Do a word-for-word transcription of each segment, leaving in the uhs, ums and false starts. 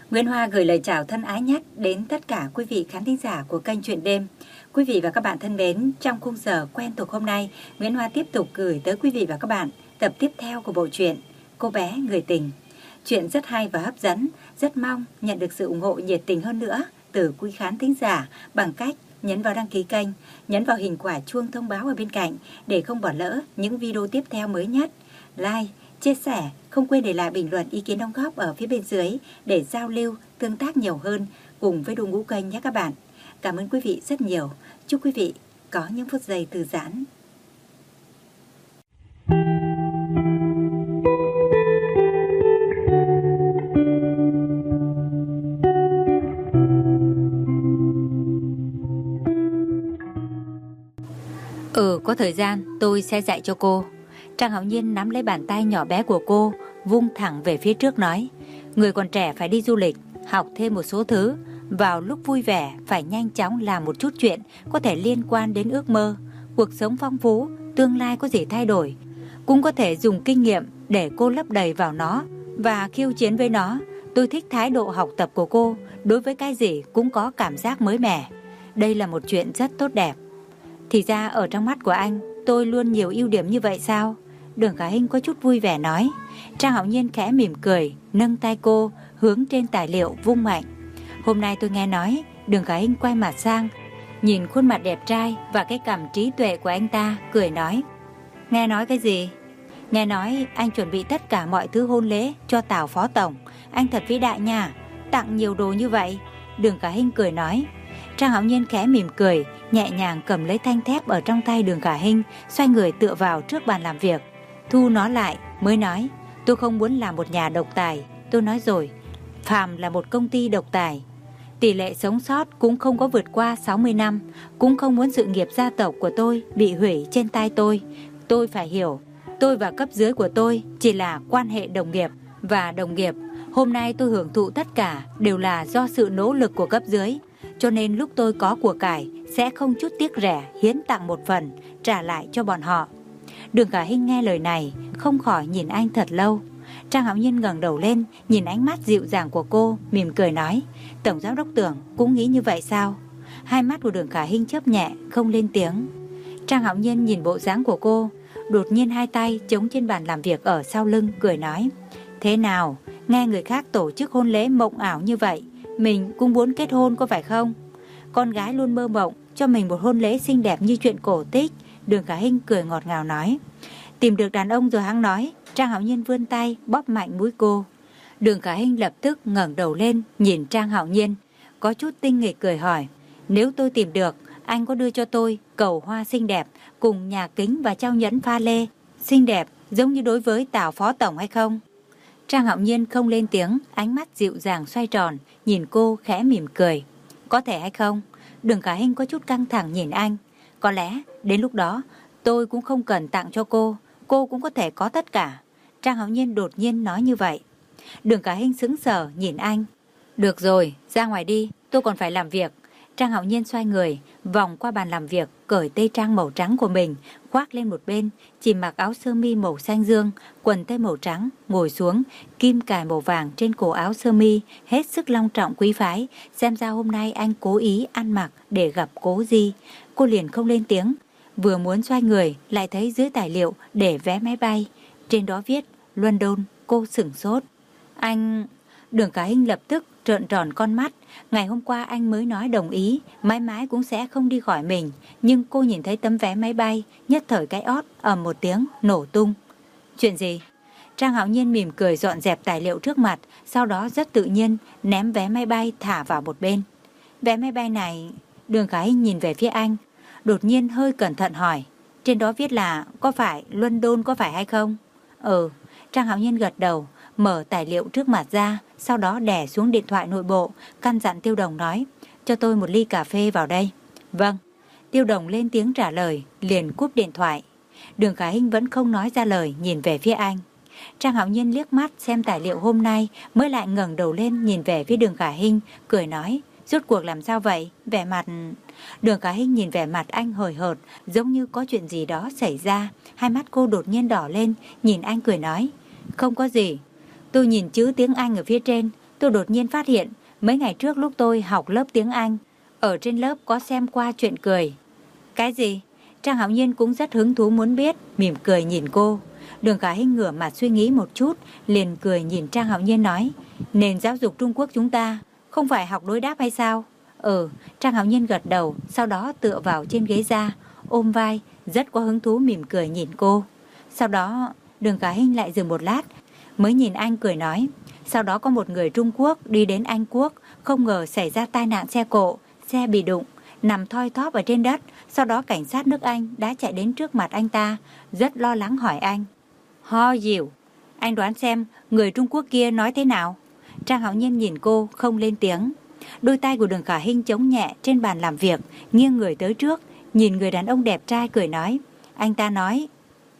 Nguyễn Hoa gửi lời chào thân ái nhất đến tất cả quý vị khán thính giả của kênh Chuyện Đêm. Quý vị và các bạn thân mến, trong khung giờ quen thuộc hôm nay, Nguyễn Hoa tiếp tục gửi tới quý vị và các bạn tập tiếp theo của bộ truyện Cô bé người tình. Chuyện rất hay và hấp dẫn, rất mong nhận được sự ủng hộ nhiệt tình hơn nữa từ quý khán thính giả bằng cách nhấn vào đăng ký kênh, nhấn vào hình quả chuông thông báo ở bên cạnh để không bỏ lỡ những video tiếp theo mới nhất. Like, chia sẻ, không quên để lại bình luận ý kiến đóng góp ở phía bên dưới để giao lưu, tương tác nhiều hơn cùng với đội ngũ kênh nhé các bạn. Cảm ơn quý vị rất nhiều. Chúc quý vị có những phút giây thư giãn. Ừ, có thời gian tôi sẽ dạy cho cô. Trang Hạo Nhiên nắm lấy bàn tay nhỏ bé của cô, vung thẳng về phía trước nói: người còn trẻ phải đi du lịch, học thêm một số thứ. Vào lúc vui vẻ phải nhanh chóng làm một chút chuyện có thể liên quan đến ước mơ. Cuộc sống phong phú, tương lai có gì thay đổi, cũng có thể dùng kinh nghiệm để cô lấp đầy vào nó và khiêu chiến với nó. Tôi thích thái độ học tập của cô, đối với cái gì cũng có cảm giác mới mẻ. Đây là một chuyện rất tốt đẹp. Thì ra ở trong mắt của anh, tôi luôn nhiều ưu điểm như vậy sao? Đường Khả Hinh có chút vui vẻ nói. Trang Hạo Nhiên khẽ mỉm cười, nâng tay cô hướng trên tài liệu vung mạnh. Hôm nay tôi nghe nói. Đường Khả Hinh quay mặt sang, nhìn khuôn mặt đẹp trai và cái cằm trí tuệ của anh ta, cười nói: nghe nói cái gì? Nghe nói anh chuẩn bị tất cả mọi thứ hôn lễ cho Tào Phó Tổng. Anh thật vĩ đại nha, tặng nhiều đồ như vậy. Đường Khả Hinh cười nói. Trang Hạo Nhiên khẽ mỉm cười, nhẹ nhàng cầm lấy thanh thép ở trong tay Đường Khả Hinh, xoay người tựa vào trước bàn làm việc, thu nó lại mới nói: tôi không muốn làm một nhà độc tài. Tôi nói rồi, phàm là một công ty độc tài, tỷ lệ sống sót cũng không có vượt qua sáu mươi năm. Cũng không muốn sự nghiệp gia tộc của tôi bị hủy trên tay tôi. Tôi phải hiểu, tôi và cấp dưới của tôi chỉ là quan hệ đồng nghiệp. Và đồng nghiệp, hôm nay tôi hưởng thụ tất cả đều là do sự nỗ lực của cấp dưới. Cho nên lúc tôi có của cải sẽ không chút tiếc rẻ hiến tặng một phần, trả lại cho bọn họ. Đường Khả Hinh nghe lời này không khỏi nhìn anh thật lâu. Trang Hạo Nhiên ngẩng đầu lên, nhìn ánh mắt dịu dàng của cô, mỉm cười nói: Tổng giám đốc Tưởng cũng nghĩ như vậy sao? Hai mắt của Đường Khả Hinh chớp nhẹ, không lên tiếng. Trang Hạo Nhiên nhìn bộ dáng của cô, đột nhiên hai tay chống trên bàn làm việc ở sau lưng, cười nói: thế nào, nghe người khác tổ chức hôn lễ mộng ảo như vậy, mình cũng muốn kết hôn có phải không? Con gái luôn mơ mộng cho mình một hôn lễ xinh đẹp như chuyện cổ tích. Đường Khả Hinh cười ngọt ngào nói. Tìm được đàn ông rồi hắn nói. Trang Hạo Nhiên vươn tay bóp mạnh mũi cô. Đường Khả Hinh lập tức ngẩng đầu lên nhìn Trang Hạo Nhiên, có chút tinh nghịch cười hỏi: nếu tôi tìm được, anh có đưa cho tôi cầu hoa xinh đẹp cùng nhà kính và trao nhẫn pha lê xinh đẹp giống như đối với Tào Phó Tổng hay không? Trang Hạo Nhiên không lên tiếng, ánh mắt dịu dàng xoay tròn, nhìn cô khẽ mỉm cười. Có thể hay không? Đường Khả Hinh có chút căng thẳng nhìn anh. Có lẽ đến lúc đó tôi cũng không cần tặng cho cô, cô cũng có thể có tất cả. Trang Hạo Nhiên đột nhiên nói như vậy. Đường Khả Hinh sững sờ nhìn anh. Được rồi, ra ngoài đi, tôi còn phải làm việc. Trang Hạo Nhiên xoay người, vòng qua bàn làm việc, cởi tây trang màu trắng của mình, khoác lên một bên, chỉ mặc áo sơ mi màu xanh dương, quần tây màu trắng, ngồi xuống, kim cài màu vàng trên cổ áo sơ mi, hết sức long trọng quý phái. Xem ra hôm nay anh cố ý ăn mặc để gặp Cố Di. Cô liền không lên tiếng, vừa muốn xoay người, lại thấy dưới tài liệu để vé máy bay, trên đó viết London. Cô sửng sốt. Anh... Đường Khả Hinh lập tức trợn tròn con mắt. Ngày hôm qua anh mới nói đồng ý, mãi mãi cũng sẽ không đi khỏi mình. Nhưng cô nhìn thấy tấm vé máy bay, nhất thời cái ót ầm một tiếng nổ tung. Chuyện gì? Trang Hạo Nhiên mỉm cười dọn dẹp tài liệu trước mặt, sau đó rất tự nhiên ném vé máy bay thả vào một bên. Vé máy bay này... Đường Khả Hinh nhìn về phía anh, đột nhiên hơi cẩn thận hỏi. Trên đó viết là có phải London có phải hay không? Ừ. Trang Hạo Nhiên gật đầu, mở tài liệu trước mặt ra, sau đó đè xuống điện thoại nội bộ, căn dặn Tiêu Đồng nói: cho tôi một ly cà phê vào đây. Vâng. Tiêu Đồng lên tiếng trả lời, liền cúp điện thoại. Đường Khả Hinh vẫn không nói ra lời, nhìn về phía anh. Trang Hạo Nhiên liếc mắt xem tài liệu hôm nay, mới lại ngẩng đầu lên nhìn về phía Đường Khả Hinh, cười nói: rốt cuộc làm sao vậy? Vẻ mặt... Đường Khả Hinh nhìn vẻ mặt anh hời hợt, giống như có chuyện gì đó xảy ra. Hai mắt cô đột nhiên đỏ lên, nhìn anh cười nói: không có gì. Tôi nhìn chữ tiếng Anh ở phía trên, tôi đột nhiên phát hiện mấy ngày trước lúc tôi học lớp tiếng Anh, ở trên lớp có xem qua chuyện cười. Cái gì? Trang Hạo Nhiên cũng rất hứng thú muốn biết, mỉm cười nhìn cô. Đường Khả Hinh ngửa mặt suy nghĩ một chút, liền cười nhìn Trang Hạo Nhiên nói, nền giáo dục Trung Quốc chúng ta không phải học đối đáp hay sao? Ừ, Trang Hạo Nhiên gật đầu, sau đó tựa vào trên ghế ra, ôm vai, rất có hứng thú mỉm cười nhìn cô. Sau đó Đường Khả Hinh lại dừng một lát, mới nhìn anh cười nói, sau đó có một người Trung Quốc đi đến Anh Quốc, không ngờ xảy ra tai nạn xe cộ, xe bị đụng, nằm thoi thóp ở trên đất. Sau đó cảnh sát nước Anh đã chạy đến trước mặt anh ta, rất lo lắng hỏi anh, Ho Diệu, anh đoán xem người Trung Quốc kia nói thế nào? Trang Hạo Nhiên nhìn cô không lên tiếng. Đôi tay của Đường Khả Hinh chống nhẹ trên bàn làm việc, nghiêng người tới trước, nhìn người đàn ông đẹp trai cười nói, anh ta nói,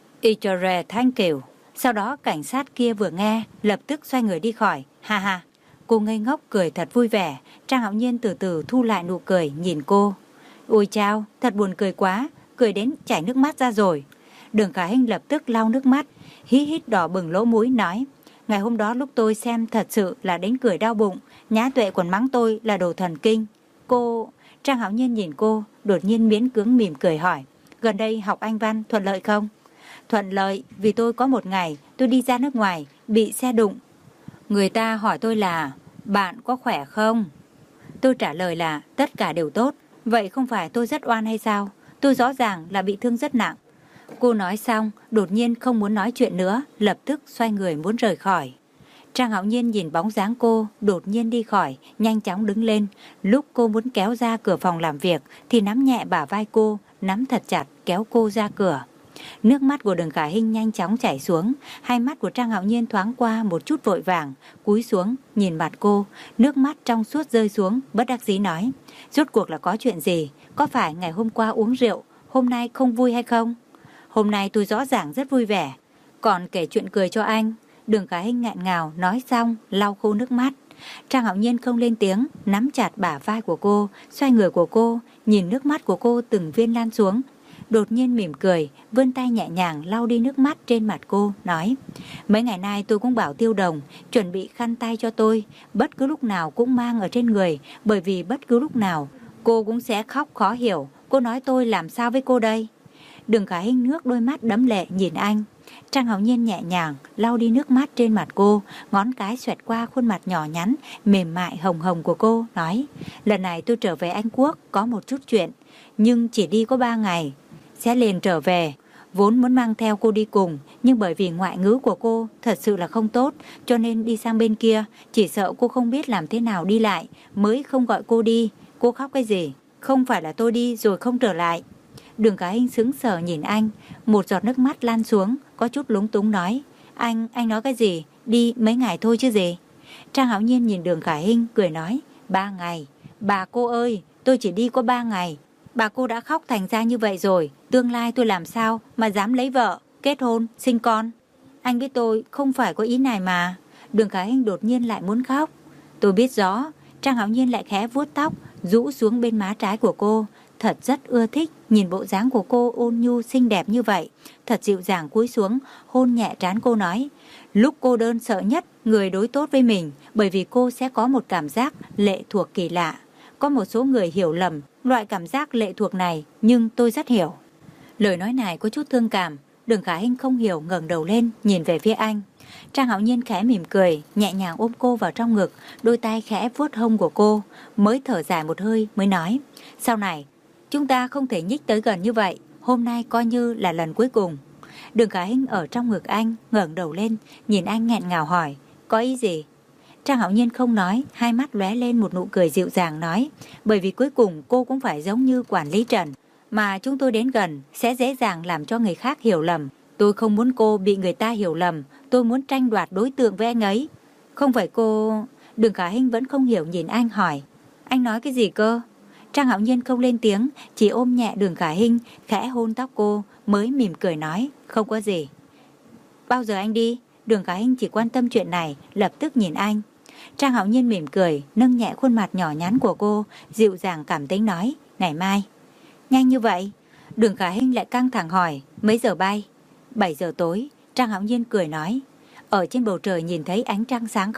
Ichore Thanh Kiều. Sau đó cảnh sát kia vừa nghe, lập tức xoay người đi khỏi, ha ha. Cô ngây ngốc cười thật vui vẻ. Trang Hạo Nhiên từ từ thu lại nụ cười nhìn cô. Ôi chao, thật buồn cười quá, cười đến chảy nước mắt ra rồi. Đường Khả Hinh lập tức lau nước mắt, hí hít đỏ bừng lỗ mũi nói, ngày hôm đó lúc tôi xem thật sự là đến cười đau bụng, Nhã Tuệ còn mắng tôi là đồ thần kinh. Cô... Trang Hạo Nhiên nhìn cô, đột nhiên miễn cưỡng mỉm cười hỏi, gần đây học Anh văn thuận lợi không? Thuận lợi, vì tôi có một ngày tôi đi ra nước ngoài, bị xe đụng. Người ta hỏi tôi là, bạn có khỏe không? Tôi trả lời là, tất cả đều tốt. Vậy không phải tôi rất oan hay sao? Tôi rõ ràng là bị thương rất nặng. Cô nói xong, đột nhiên không muốn nói chuyện nữa, lập tức xoay người muốn rời khỏi. Trang Hạo Nhiên nhìn bóng dáng cô, đột nhiên đi khỏi, nhanh chóng đứng lên. Lúc cô muốn kéo ra cửa phòng làm việc, thì nắm nhẹ bả vai cô, nắm thật chặt, kéo cô ra cửa. Nước mắt của Đường Khả Hinh nhanh chóng chảy xuống, hai mắt của Trang Hạo Nhiên thoáng qua một chút vội vàng, cúi xuống, nhìn mặt cô, nước mắt trong suốt rơi xuống, bất đắc dĩ nói, rốt cuộc là có chuyện gì? Có phải ngày hôm qua uống rượu, hôm nay không vui hay không? Hôm nay tôi rõ ràng rất vui vẻ, còn kể chuyện cười cho anh. Đường Khả Hinh nghẹn ngào nói xong, lau khô nước mắt. Trang Hạo Nhiên không lên tiếng, nắm chặt bả vai của cô, xoay người của cô, nhìn nước mắt của cô từng viên lan xuống. Đột nhiên mỉm cười, vươn tay nhẹ nhàng lau đi nước mắt trên mặt cô, nói, mấy ngày nay tôi cũng bảo Tiêu Đồng chuẩn bị khăn tay cho tôi, bất cứ lúc nào cũng mang ở trên người, bởi vì bất cứ lúc nào cô cũng sẽ khóc khó hiểu. Cô nói tôi làm sao với cô đây? Đường Khả Hinh nước đôi mắt đẫm lệ nhìn anh. Trang Hạo Nhiên nhẹ nhàng lau đi nước mắt trên mặt cô, ngón cái xoẹt qua khuôn mặt nhỏ nhắn, mềm mại hồng hồng của cô, nói, lần này tôi trở về Anh Quốc có một chút chuyện, nhưng chỉ đi có ba ngày, sẽ liền trở về. Vốn muốn mang theo cô đi cùng, nhưng bởi vì ngoại ngữ của cô thật sự là không tốt, cho nên đi sang bên kia, chỉ sợ cô không biết làm thế nào đi lại, mới không gọi cô đi. Cô khóc cái gì? Không phải là tôi đi rồi không trở lại. Đường Khả Hinh sững sờ nhìn anh, một giọt nước mắt lan xuống, có chút lúng túng nói, anh, anh nói cái gì? Đi mấy ngày thôi chứ gì? Trang Hạo Nhiên nhìn Đường Khả Hinh cười nói, ba ngày. Bà cô ơi, tôi chỉ đi có ba ngày. Bà cô đã khóc thành ra như vậy rồi, tương lai tôi làm sao mà dám lấy vợ, kết hôn, sinh con? Anh biết tôi không phải có ý này mà. Đường Khả Hinh đột nhiên lại muốn khóc. Tôi biết rõ. Trang Hạo Nhiên lại khẽ vuốt tóc, rũ xuống bên má trái của cô. Thật rất ưa thích nhìn bộ dáng của cô ôn nhu xinh đẹp như vậy. Thật dịu dàng cúi xuống, hôn nhẹ trán cô nói, lúc cô đơn sợ nhất người đối tốt với mình, bởi vì cô sẽ có một cảm giác lệ thuộc kỳ lạ. Có một số người hiểu lầm loại cảm giác lệ thuộc này, nhưng tôi rất hiểu. Lời nói này có chút thương cảm. Đường Khả Hinh không hiểu ngẩng đầu lên nhìn về phía anh. Trang Hạo Nhiên khẽ mỉm cười, nhẹ nhàng ôm cô vào trong ngực, đôi tay khẽ vuốt hông của cô, mới thở dài một hơi mới nói, sau này chúng ta không thể nhích tới gần như vậy, hôm nay coi như là lần cuối cùng. Đường Khả Hinh ở trong ngực anh, ngẩng đầu lên, nhìn anh nghẹn ngào hỏi, có ý gì? Trang Hạo Nhiên không nói, hai mắt lóe lên một nụ cười dịu dàng nói, bởi vì cuối cùng cô cũng phải giống như quản lý Trần, mà chúng tôi đến gần sẽ dễ dàng làm cho người khác hiểu lầm. Tôi không muốn cô bị người ta hiểu lầm, tôi muốn tranh đoạt đối tượng với anh ấy. Không phải cô... Đường Khả Hinh vẫn không hiểu nhìn anh hỏi, anh nói cái gì cơ? Trang Hạo Nhiên không lên tiếng, chỉ ôm nhẹ Đường Khả Hinh, khẽ hôn tóc cô, mới mỉm cười nói, không có gì. Bao giờ anh đi? Đường Khả Hinh chỉ quan tâm chuyện này, lập tức nhìn anh. Trang Hạo Nhiên mỉm cười, nâng nhẹ khuôn mặt nhỏ nhắn của cô, dịu dàng cảm tính nói, ngày mai. Nhanh như vậy? Đường Khả Hinh lại căng thẳng hỏi, mấy giờ bay? bảy giờ tối. Trang Hạo Nhiên cười nói, ở trên bầu trời nhìn thấy ánh trăng sáng không?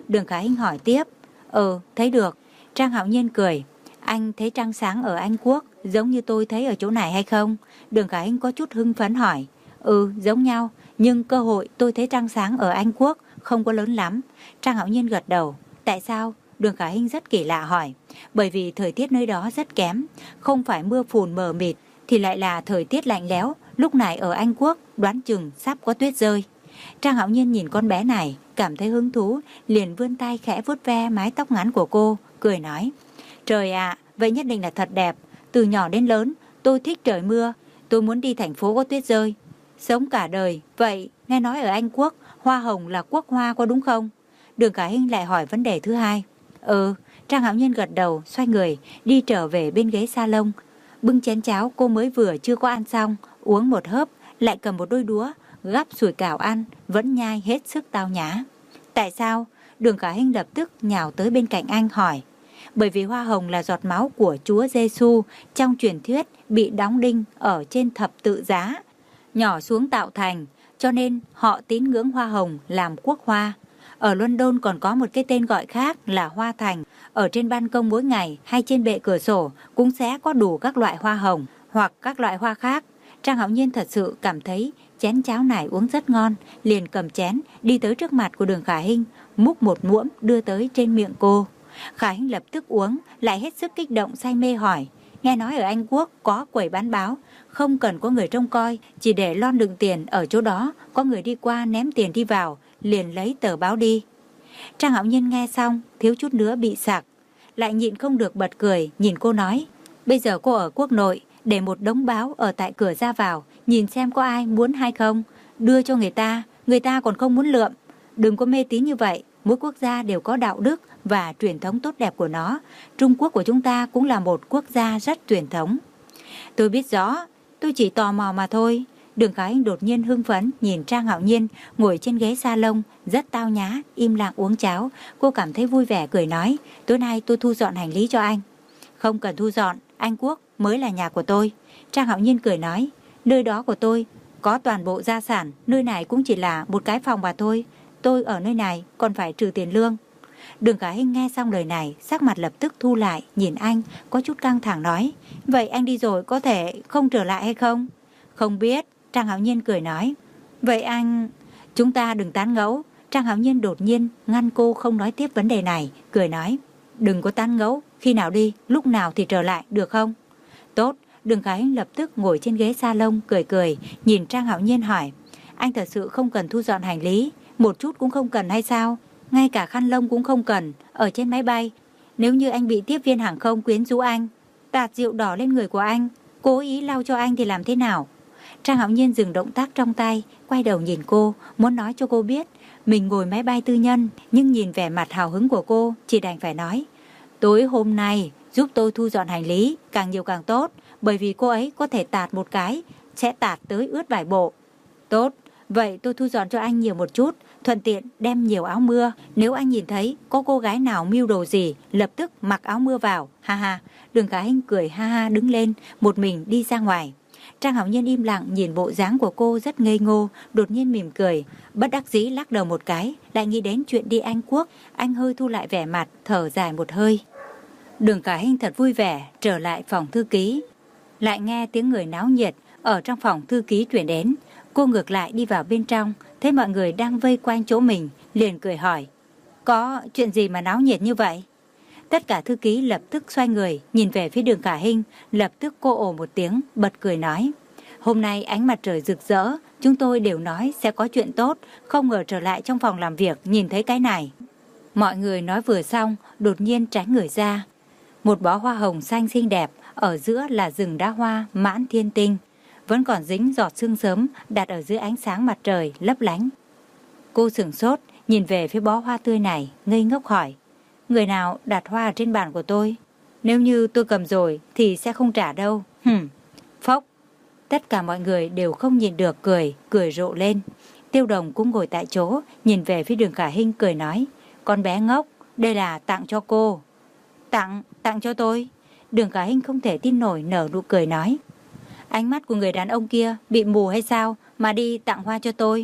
Đường Khả Hinh hỏi tiếp. Ừ, thấy được. Trang Hạo Nhiên cười. Anh thấy trăng sáng ở Anh Quốc giống như tôi thấy ở chỗ này hay không? Đường Khả Hinh có chút hưng phấn hỏi. Ừ, giống nhau, nhưng cơ hội tôi thấy trăng sáng ở Anh Quốc không có lớn lắm. Trang Hạo Nhiên gật đầu. Tại sao? Đường Khả Hinh rất kỳ lạ hỏi. Bởi vì thời tiết nơi đó rất kém, không phải mưa phùn mờ mịt thì lại là thời tiết lạnh lẽo. Lúc này ở Anh Quốc đoán chừng sắp có tuyết rơi. Trang Hạo Nhiên nhìn con bé này cảm thấy hứng thú, liền vươn tay khẽ vuốt ve mái tóc ngắn của cô, cười nói. Trời ạ, vậy nhất định là thật đẹp. Từ nhỏ đến lớn tôi thích trời mưa. Tôi muốn đi thành phố có tuyết rơi. Sống cả đời. Vậy nghe nói ở Anh Quốc hoa hồng là quốc hoa có đúng không? Đường Khả Hinh lại hỏi vấn đề thứ hai. Ừ. Trang Hạo Nhiên gật đầu, xoay người đi trở về bên ghế salon, bưng chén cháo cô mới vừa chưa có ăn xong, uống một hớp, lại cầm một đôi đũa gắp sủi cảo ăn, vẫn nhai hết sức tao nhã. Tại sao? Đường Khả Hinh lập tức nhào tới bên cạnh anh hỏi. Bởi vì hoa hồng là giọt máu của Chúa Giêsu trong truyền thuyết bị đóng đinh ở trên thập tự giá, nhỏ xuống tạo thành, cho nên họ tín ngưỡng hoa hồng làm quốc hoa. Ở London còn có một cái tên gọi khác là hoa thành. Ở trên ban công mỗi ngày hay trên bệ cửa sổ cũng sẽ có đủ các loại hoa hồng hoặc các loại hoa khác. Trang Hạo Nhiên thật sự cảm thấy chén cháo này uống rất ngon, liền cầm chén đi tới trước mặt của Đường Khả Hinh, múc một muỗng đưa tới trên miệng cô. Khả Hinh lập tức uống, lại hết sức kích động say mê hỏi. Nghe nói ở Anh Quốc có quầy bán báo, không cần có người trông coi, chỉ để lon đựng tiền ở chỗ đó, có người đi qua ném tiền đi vào, liền lấy tờ báo đi. Trang Hạo Nhiên nghe xong thiếu chút nữa bị sặc, lại nhịn không được bật cười, nhìn cô nói. Bây giờ cô ở quốc nội, để một đống báo ở tại cửa ra vào, nhìn xem có ai muốn hay không, đưa cho người ta, người ta còn không muốn lượm. Đừng có mê tín như vậy, mỗi quốc gia đều có đạo đức và truyền thống tốt đẹp của nó. Trung Quốc của chúng ta cũng là một quốc gia rất truyền thống. Tôi biết rõ, tôi chỉ tò mò mà thôi. Đường Khả Hinh đột nhiên hưng phấn nhìn Trang Hạo Nhiên ngồi trên ghế salon rất tao nhã, im lặng uống cháo. Cô cảm thấy vui vẻ cười nói, tối nay tôi thu dọn hành lý cho anh. Không cần thu dọn, Anh Quốc mới là nhà của tôi. Trang Hạo Nhiên cười nói, nơi đó của tôi có toàn bộ gia sản, nơi này cũng chỉ là một cái phòng mà thôi. Tôi ở nơi này còn phải trừ tiền lương. Đường Khả Hinh nghe xong lời này, sắc mặt lập tức thu lại, nhìn anh có chút căng thẳng nói, vậy anh đi rồi có thể không trở lại hay không? Không biết. Trang Hạo Nhiên cười nói, vậy anh... Chúng ta đừng tán gẫu. Trang Hạo Nhiên đột nhiên ngăn cô không nói tiếp vấn đề này, cười nói, đừng có tán gẫu, khi nào đi, lúc nào thì trở lại, được không? Tốt. Đường Khả Hinh lập tức ngồi trên ghế salon, cười cười, nhìn Trang Hạo Nhiên hỏi, anh thật sự không cần thu dọn hành lý, một chút cũng không cần hay sao? Ngay cả khăn lông cũng không cần, ở trên máy bay, nếu như anh bị tiếp viên hàng không quyến rũ anh, tạt rượu đỏ lên người của anh, cố ý lau cho anh thì làm thế nào? Trang Hạo Nhiên dừng động tác trong tay, quay đầu nhìn cô, muốn nói cho cô biết mình ngồi máy bay tư nhân, nhưng nhìn vẻ mặt hào hứng của cô, chỉ đành phải nói, tối hôm nay giúp tôi thu dọn hành lý, càng nhiều càng tốt, bởi vì cô ấy có thể tạt một cái, sẽ tạt tới ướt vài bộ. Tốt, vậy tôi thu dọn cho anh nhiều một chút, thuận tiện đem nhiều áo mưa, nếu anh nhìn thấy có cô gái nào mưu đồ gì, lập tức mặc áo mưa vào, ha ha. Đường Khả Hinh cười ha ha đứng lên, một mình đi ra ngoài. Trang Hạo Nhiên im lặng nhìn bộ dáng của cô rất ngây ngô, đột nhiên mỉm cười, bất đắc dĩ lắc đầu một cái, lại nghĩ đến chuyện đi Anh Quốc, anh hơi thu lại vẻ mặt, thở dài một hơi. Đường Khả Hinh thật vui vẻ, trở lại phòng thư ký, lại nghe tiếng người náo nhiệt ở trong phòng thư ký truyền đến. Cô ngược lại đi vào bên trong, thấy mọi người đang vây quanh chỗ mình, liền cười hỏi, có chuyện gì mà náo nhiệt như vậy? Tất cả thư ký lập tức xoay người, nhìn về phía Đường Khả Hinh, lập tức cô ồ một tiếng, bật cười nói, hôm nay ánh mặt trời rực rỡ, chúng tôi đều nói sẽ có chuyện tốt, không ngờ trở lại trong phòng làm việc nhìn thấy cái này. Mọi người nói vừa xong, đột nhiên tránh người ra. Một bó hoa hồng xanh xinh đẹp, ở giữa là rừng đá hoa mãn thiên tinh, vẫn còn dính giọt sương sớm, đặt ở dưới ánh sáng mặt trời lấp lánh. Cô sửng sốt, nhìn về phía bó hoa tươi này, ngây ngốc hỏi, người nào đặt hoa ở trên bàn của tôi? Nếu như tôi cầm rồi thì sẽ không trả đâu. Hừm, phốc. Tất cả mọi người đều không nhìn được cười, cười rộ lên. Tiêu Đồng cũng ngồi tại chỗ, nhìn về phía Đường Khả Hinh cười nói, con bé ngốc, đây là tặng cho cô. Tặng, tặng cho tôi. Đường Khả Hinh không thể tin nổi, nở nụ cười nói, ánh mắt của người đàn ông kia bị mù hay sao mà đi tặng hoa cho tôi?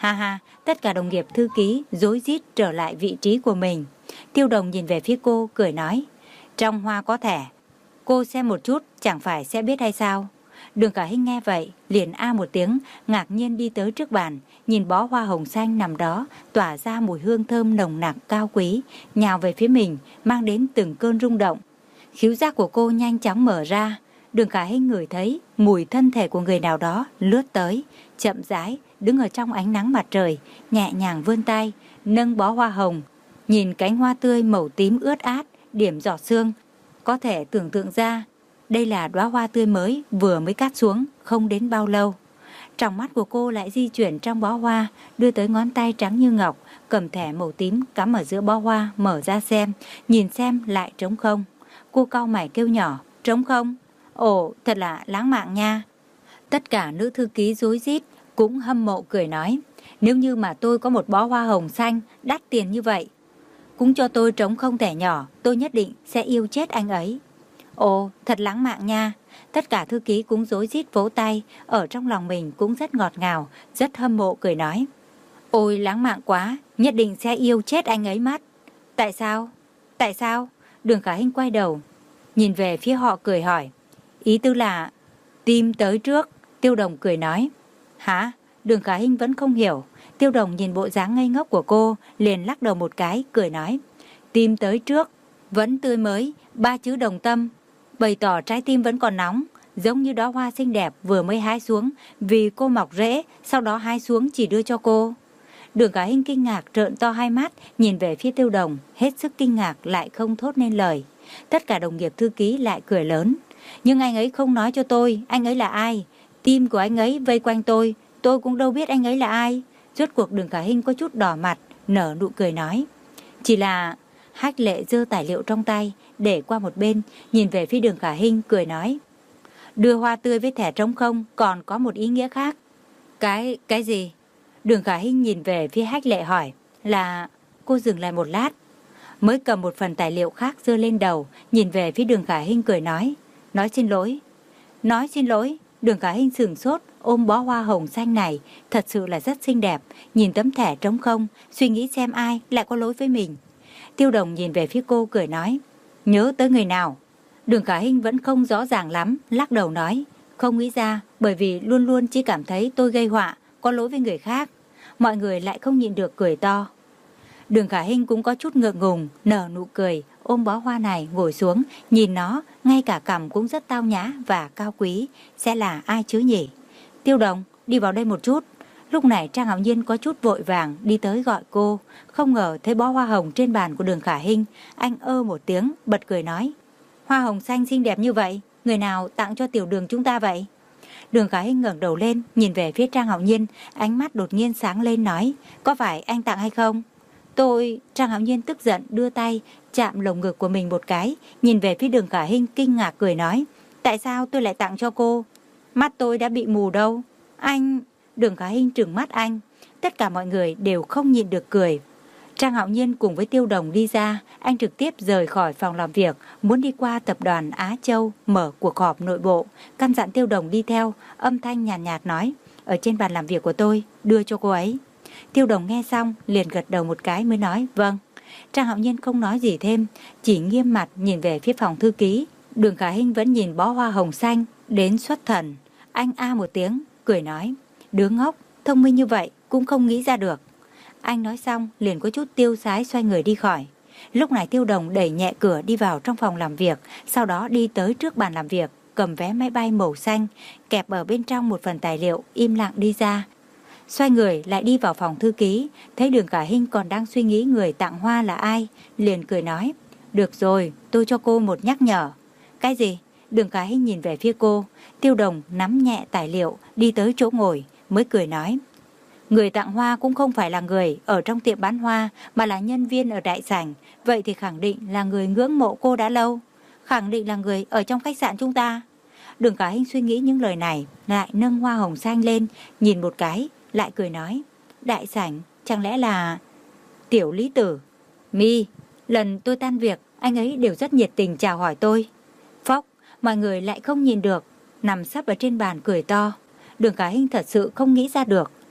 Ha ha, tất cả đồng nghiệp thư ký rối rít trở lại vị trí của mình. Tiêu Đồng nhìn về phía cô, cười nói, trong hoa có thẻ, cô xem một chút chẳng phải sẽ biết hay sao. Đường Khả Hinh nghe vậy, liền a một tiếng, ngạc nhiên đi tới trước bàn, nhìn bó hoa hồng xanh nằm đó, tỏa ra mùi hương thơm nồng nặc cao quý, nhào về phía mình, mang đến từng cơn rung động. Khứu giác của cô nhanh chóng mở ra, Đường Khả Hinh ngửi thấy mùi thân thể của người nào đó lướt tới, chậm rãi đứng ở trong ánh nắng mặt trời, nhẹ nhàng vươn tay, nâng bó hoa hồng, nhìn cánh hoa tươi màu tím ướt át, điểm giọt sương. Có thể tưởng tượng ra, đây là đóa hoa tươi mới vừa mới cắt xuống, không đến bao lâu. Trong mắt của cô lại di chuyển trong bó hoa, đưa tới ngón tay trắng như ngọc, cầm thẻ màu tím cắm ở giữa bó hoa, mở ra xem, nhìn xem lại trống không. Cô cau mày kêu nhỏ, trống không? Ồ, thật là lãng mạn nha. Tất cả nữ thư ký rối rít cũng hâm mộ cười nói, nếu như mà tôi có một bó hoa hồng xanh đắt tiền như vậy, cũng cho tôi trống không thẻ nhỏ, tôi nhất định sẽ yêu chết anh ấy. Ồ, thật lãng mạn nha. Tất cả thư ký cũng rối rít vỗ tay, ở trong lòng mình cũng rất ngọt ngào, rất hâm mộ cười nói, ôi lãng mạn quá, nhất định sẽ yêu chết anh ấy mất. Tại sao? Tại sao? Đường Khả Hinh quay đầu, nhìn về phía họ cười hỏi, ý tư là tim tới trước. Tiêu Đồng cười nói, hả? Đường Khả Hinh vẫn không hiểu. Tiêu Đồng nhìn bộ dáng ngây ngốc của cô, liền lắc đầu một cái, cười nói, tim tới trước, vẫn tươi mới, ba chữ đồng tâm, bày tỏ trái tim vẫn còn nóng, giống như đóa hoa xinh đẹp vừa mới hái xuống, vì cô mọc rễ, sau đó hái xuống chỉ đưa cho cô. Đường Khả Hinh kinh ngạc trợn to hai mắt, nhìn về phía Tiêu Đồng, hết sức kinh ngạc lại không thốt nên lời. Tất cả đồng nghiệp thư ký lại cười lớn, nhưng anh ấy không nói cho tôi, anh ấy là ai? Tim của anh ấy vây quanh tôi, tôi cũng đâu biết anh ấy là ai. Rốt cuộc Đường Khả Hinh có chút đỏ mặt, nở nụ cười nói, chỉ là... Hách Lệ giơ tài liệu trong tay, để qua một bên, nhìn về phía Đường Khả Hinh, cười nói, đưa hoa tươi với thẻ trống không còn có một ý nghĩa khác. Cái, cái gì? Đường Khả Hinh nhìn về phía Hách Lệ hỏi, là... Cô dừng lại một lát, mới cầm một phần tài liệu khác giơ lên đầu, nhìn về phía Đường Khả Hinh cười nói, nói xin lỗi. Nói xin lỗi? Đường Khả Hinh sửng sốt, ôm bó hoa hồng xanh này, thật sự là rất xinh đẹp, nhìn tấm thẻ trống không, suy nghĩ xem ai lại có lỗi với mình. Tiêu Đồng nhìn về phía cô cười nói, nhớ tới người nào? Đường Khả Hinh vẫn không rõ ràng lắm, lắc đầu nói, không nghĩ ra, bởi vì luôn luôn chỉ cảm thấy tôi gây họa, có lỗi với người khác. Mọi người lại không nhịn được cười to. Đường Khả Hinh cũng có chút ngượng ngùng, nở nụ cười, ôm bó hoa này ngồi xuống, nhìn nó, ngay cả cằm cũng rất tao nhã và cao quý, sẽ là ai chứ nhỉ? Tiêu Đồng, đi vào đây một chút. Lúc này Trang Hạo Nhiên có chút vội vàng đi tới gọi cô, không ngờ thấy bó hoa hồng trên bàn của Đường Khả Hinh, anh ơ một tiếng, bật cười nói, hoa hồng xanh xinh đẹp như vậy, người nào tặng cho tiểu Đường chúng ta vậy? Đường Khả Hinh ngẩng đầu lên, nhìn về phía Trang Hạo Nhiên, ánh mắt đột nhiên sáng lên nói, có phải anh tặng hay không? Tôi... Trang Hạo Nhiên tức giận đưa tay chạm lồng ngực của mình một cái, nhìn về phía Đường Khả Hinh kinh ngạc cười nói, tại sao tôi lại tặng cho cô? Mắt tôi đã bị mù đâu. Anh... Đường Khả Hinh trừng mắt anh, tất cả mọi người đều không nhịn được cười. Trang Hạo Nhiên cùng với Tiêu Đồng đi ra, anh trực tiếp rời khỏi phòng làm việc, muốn đi qua tập đoàn Á Châu mở cuộc họp nội bộ, căn dặn Tiêu Đồng đi theo, âm thanh nhàn nhạt, nhạt nói, ở trên bàn làm việc của tôi, đưa cho cô ấy. Tiêu Đồng nghe xong, liền gật đầu một cái mới nói, vâng. Trang Hạo Nhiên không nói gì thêm, chỉ nghiêm mặt nhìn về phía phòng thư ký. Đường Khả Hinh vẫn nhìn bó hoa hồng xanh, đến xuất thần. Anh a một tiếng, cười nói, đứa ngốc, thông minh như vậy cũng không nghĩ ra được. Anh nói xong liền có chút tiêu sái xoay người đi khỏi. Lúc này Tiêu Đồng đẩy nhẹ cửa đi vào trong phòng làm việc, sau đó đi tới trước bàn làm việc, cầm vé máy bay màu xanh, kẹp ở bên trong một phần tài liệu, im lặng đi ra. Xoay người lại đi vào phòng thư ký, thấy Đường Khả Hinh còn đang suy nghĩ người tặng hoa là ai, liền cười nói, được rồi, tôi cho cô một nhắc nhở. Cái gì? Đường Khả Hinh nhìn về phía cô. Tiêu Đồng nắm nhẹ tài liệu, đi tới chỗ ngồi, mới cười nói, người tặng hoa cũng không phải là người ở trong tiệm bán hoa, mà là nhân viên ở đại sảnh. Vậy thì khẳng định là người ngưỡng mộ cô đã lâu, khẳng định là người ở trong khách sạn chúng ta. Đường Khả Hinh suy nghĩ những lời này, lại nâng hoa hồng xanh lên, nhìn một cái, lại cười nói, đại sảnh, chẳng lẽ là Tiểu Lý Tử? Mi, lần tôi tan việc, anh ấy đều rất nhiệt tình chào hỏi tôi. Phóc, mọi người lại không nhìn được, nằm sấp ở trên bàn cười to. Đường Khả Hinh thật sự không nghĩ ra được,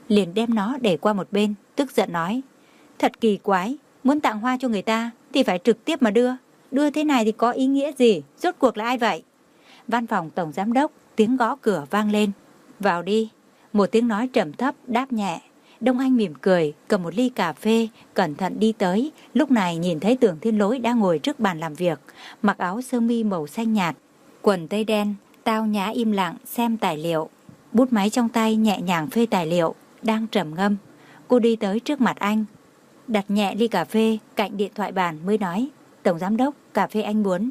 liền đem nó để qua một bên, tức giận nói: Thật kỳ quái, muốn tặng hoa cho người ta thì phải trực tiếp mà đưa. Đưa thế này thì có ý nghĩa gì? Rốt cuộc là ai vậy? Văn phòng tổng giám đốc, tiếng gõ cửa vang lên. Vào đi. Một tiếng nói trầm thấp đáp nhẹ. Đông Anh mỉm cười, cầm một ly cà phê, cẩn thận đi tới. Lúc này nhìn thấy Tưởng Thiên Lỗi đang ngồi trước bàn làm việc, mặc áo sơ mi màu xanh nhạt, quần tây đen, tao nhã im lặng xem tài liệu. Bút máy trong tay nhẹ nhàng phê tài liệu, đang trầm ngâm. Cô đi tới trước mặt anh, đặt nhẹ ly cà phê cạnh điện thoại bàn mới nói: Tổng giám đốc, cà phê anh muốn.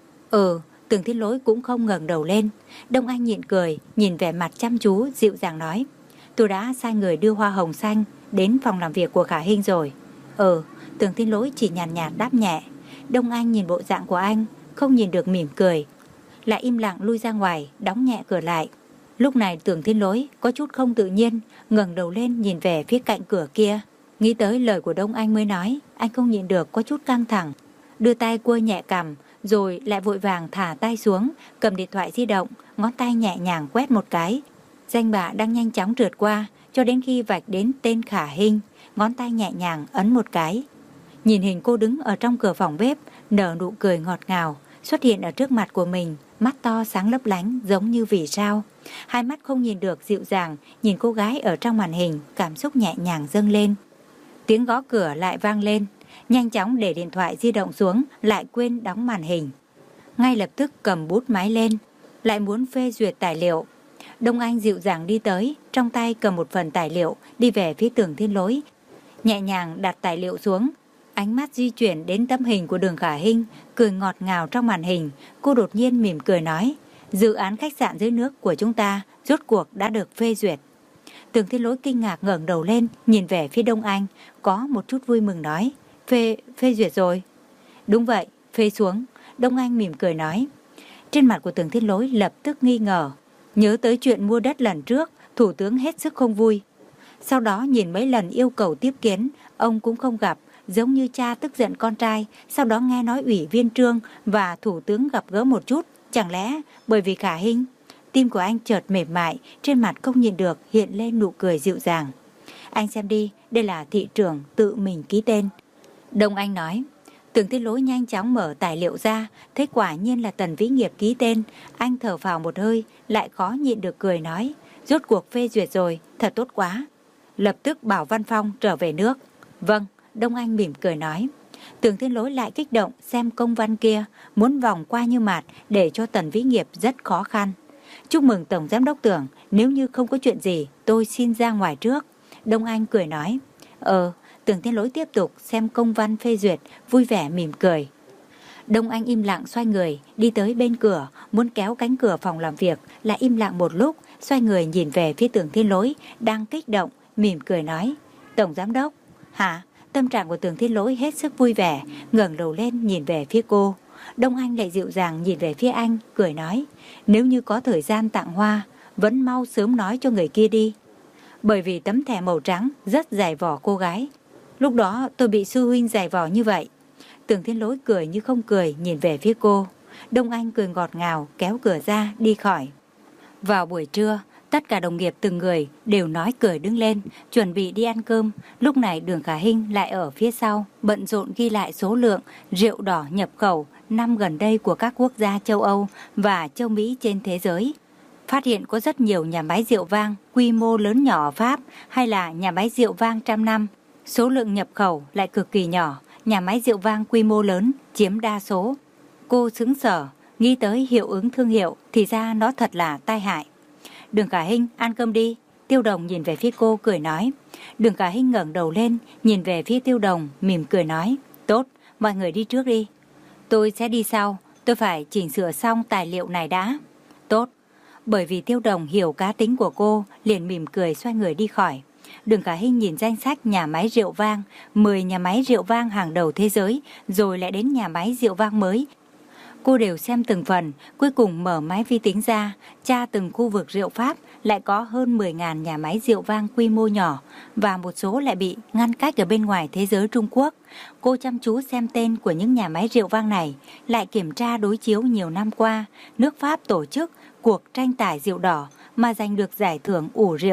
Ừ. Tưởng Thiên Lỗi cũng không ngẩng đầu lên. Đông Anh nhịn cười, nhìn vẻ mặt chăm chú, dịu dàng nói: Tôi đã sai người đưa hoa hồng xanh đến phòng làm việc của Khả Hinh rồi. Ừ. Tưởng Thiên Lỗi chỉ nhàn nhạt, nhạt đáp nhẹ. Đông Anh nhìn bộ dạng của anh, không nhìn được mỉm cười, lại im lặng lui ra ngoài, đóng nhẹ cửa lại. Lúc này Tưởng Thiên Lỗi có chút không tự nhiên, ngẩng đầu lên nhìn về phía cạnh cửa kia. Nghĩ tới lời của Đông Anh mới nói, anh không nhịn được có chút căng thẳng, đưa tay quơ nhẹ cằm, rồi lại vội vàng thả tay xuống, cầm điện thoại di động, ngón tay nhẹ nhàng quét một cái. Danh bạ đang nhanh chóng trượt qua, cho đến khi vạch đến tên Khả Hinh, ngón tay nhẹ nhàng ấn một cái. Nhìn hình cô đứng ở trong cửa phòng bếp, nở nụ cười ngọt ngào, xuất hiện ở trước mặt của mình, mắt to sáng lấp lánh giống như vì sao. Hai mắt không nhìn được dịu dàng, nhìn cô gái ở trong màn hình, cảm xúc nhẹ nhàng dâng lên. Tiếng gõ cửa lại vang lên, nhanh chóng để điện thoại di động xuống, lại quên đóng màn hình. Ngay lập tức cầm bút máy lên, lại muốn phê duyệt tài liệu. Đông Anh dịu dàng đi tới, trong tay cầm một phần tài liệu, đi về phía Tưởng Thiên Lỗi, nhẹ nhàng đặt tài liệu xuống. Ánh mắt di chuyển đến tấm hình của Đường Khả Hinh, cười ngọt ngào trong màn hình. Cô đột nhiên mỉm cười nói: Dự án khách sạn dưới nước của chúng ta rốt cuộc đã được phê duyệt. Tưởng Thiên Lỗi kinh ngạc ngẩng đầu lên, nhìn về phía Đông Anh, có một chút vui mừng nói: Phê, phê duyệt rồi. Đúng vậy, phê xuống. Đông Anh mỉm cười nói. Trên mặt của Tưởng Thiên Lỗi lập tức nghi ngờ, nhớ tới chuyện mua đất lần trước, thủ tướng hết sức không vui. Sau đó nhìn mấy lần yêu cầu tiếp kiến, ông cũng không gặp, giống như cha tức giận con trai. Sau đó nghe nói ủy viên Trương và thủ tướng gặp gỡ một chút, chẳng lẽ bởi vì Khả Hinh? Tim của anh chợt mềm mại, trên mặt không nhìn được hiện lên nụ cười dịu dàng. Anh xem đi, đây là thị trưởng tự mình ký tên. Đông Anh nói. Tưởng Thiên Lỗi nhanh chóng mở tài liệu ra, thấy quả nhiên là Tần Vĩ Nghiệp ký tên. Anh thở phào một hơi, lại khó nhịn được cười nói: Rốt cuộc phê duyệt rồi, thật tốt quá. Lập tức bảo Văn Phong trở về nước. Vâng, Đông Anh mỉm cười nói. Tưởng Thiên Lỗi lại kích động xem công văn kia, muốn vòng qua như mạt để cho Tần Vĩ Nghiệp rất khó khăn. Chúc mừng Tổng Giám đốc Tưởng, nếu như không có chuyện gì, tôi xin ra ngoài trước. Đông Anh cười nói. Ờ, Tưởng Thiên Lỗi tiếp tục xem công văn phê duyệt, vui vẻ mỉm cười. Đông Anh im lặng xoay người, đi tới bên cửa, muốn kéo cánh cửa phòng làm việc, lại im lặng một lúc, xoay người nhìn về phía Tưởng Thiên Lỗi, đang kích động, mỉm cười nói. Tổng Giám đốc. Hả? Tâm trạng của Tưởng Thiên Lỗi hết sức vui vẻ, ngẩng đầu lên nhìn về phía cô. Đông Anh lại dịu dàng nhìn về phía anh, cười nói. Nếu như có thời gian tặng hoa, vẫn mau sớm nói cho người kia đi. Bởi vì tấm thẻ màu trắng rất dày vò cô gái. Lúc đó tôi bị sư huynh dày vò như vậy. Tưởng Thiên Lỗi cười như không cười nhìn về phía cô. Đông Anh cười ngọt ngào kéo cửa ra đi khỏi. Vào buổi trưa, tất cả đồng nghiệp từng người đều nói cười đứng lên, chuẩn bị đi ăn cơm. Lúc này Đường Khả Hinh lại ở phía sau, bận rộn ghi lại số lượng rượu đỏ nhập khẩu năm gần đây của các quốc gia châu Âu và châu Mỹ trên thế giới. Phát hiện có rất nhiều nhà máy rượu vang quy mô lớn nhỏ ở Pháp hay là nhà máy rượu vang trăm năm. Số lượng nhập khẩu lại cực kỳ nhỏ, nhà máy rượu vang quy mô lớn chiếm đa số. Cô sững sờ, nghĩ tới hiệu ứng thương hiệu thì ra nó thật là tai hại. Đường Khả Hinh, ăn cơm đi. Tiêu Đồng nhìn về phía cô cười nói. Đường Khả Hinh ngẩng đầu lên, nhìn về phía Tiêu Đồng, mỉm cười nói. Tốt, mọi người đi trước đi. Tôi sẽ đi sau, tôi phải chỉnh sửa xong tài liệu này đã. Tốt. Bởi vì Tiêu Đồng hiểu cá tính của cô, liền mỉm cười xoay người đi khỏi. Đường Khả Hinh nhìn danh sách nhà máy rượu vang, mười nhà máy rượu vang hàng đầu thế giới, rồi lại đến nhà máy rượu vang mới. Cô đều xem từng phần, cuối cùng mở máy vi tính ra, tra từng khu vực rượu Pháp, lại có hơn mười nghìn nhà máy rượu vang quy mô nhỏ, và một số lại bị ngăn cách ở bên ngoài thế giới Trung Quốc. Cô chăm chú xem tên của những nhà máy rượu vang này, lại kiểm tra đối chiếu nhiều năm qua, nước Pháp tổ chức cuộc tranh tài rượu đỏ mà giành được giải thưởng ủ rượu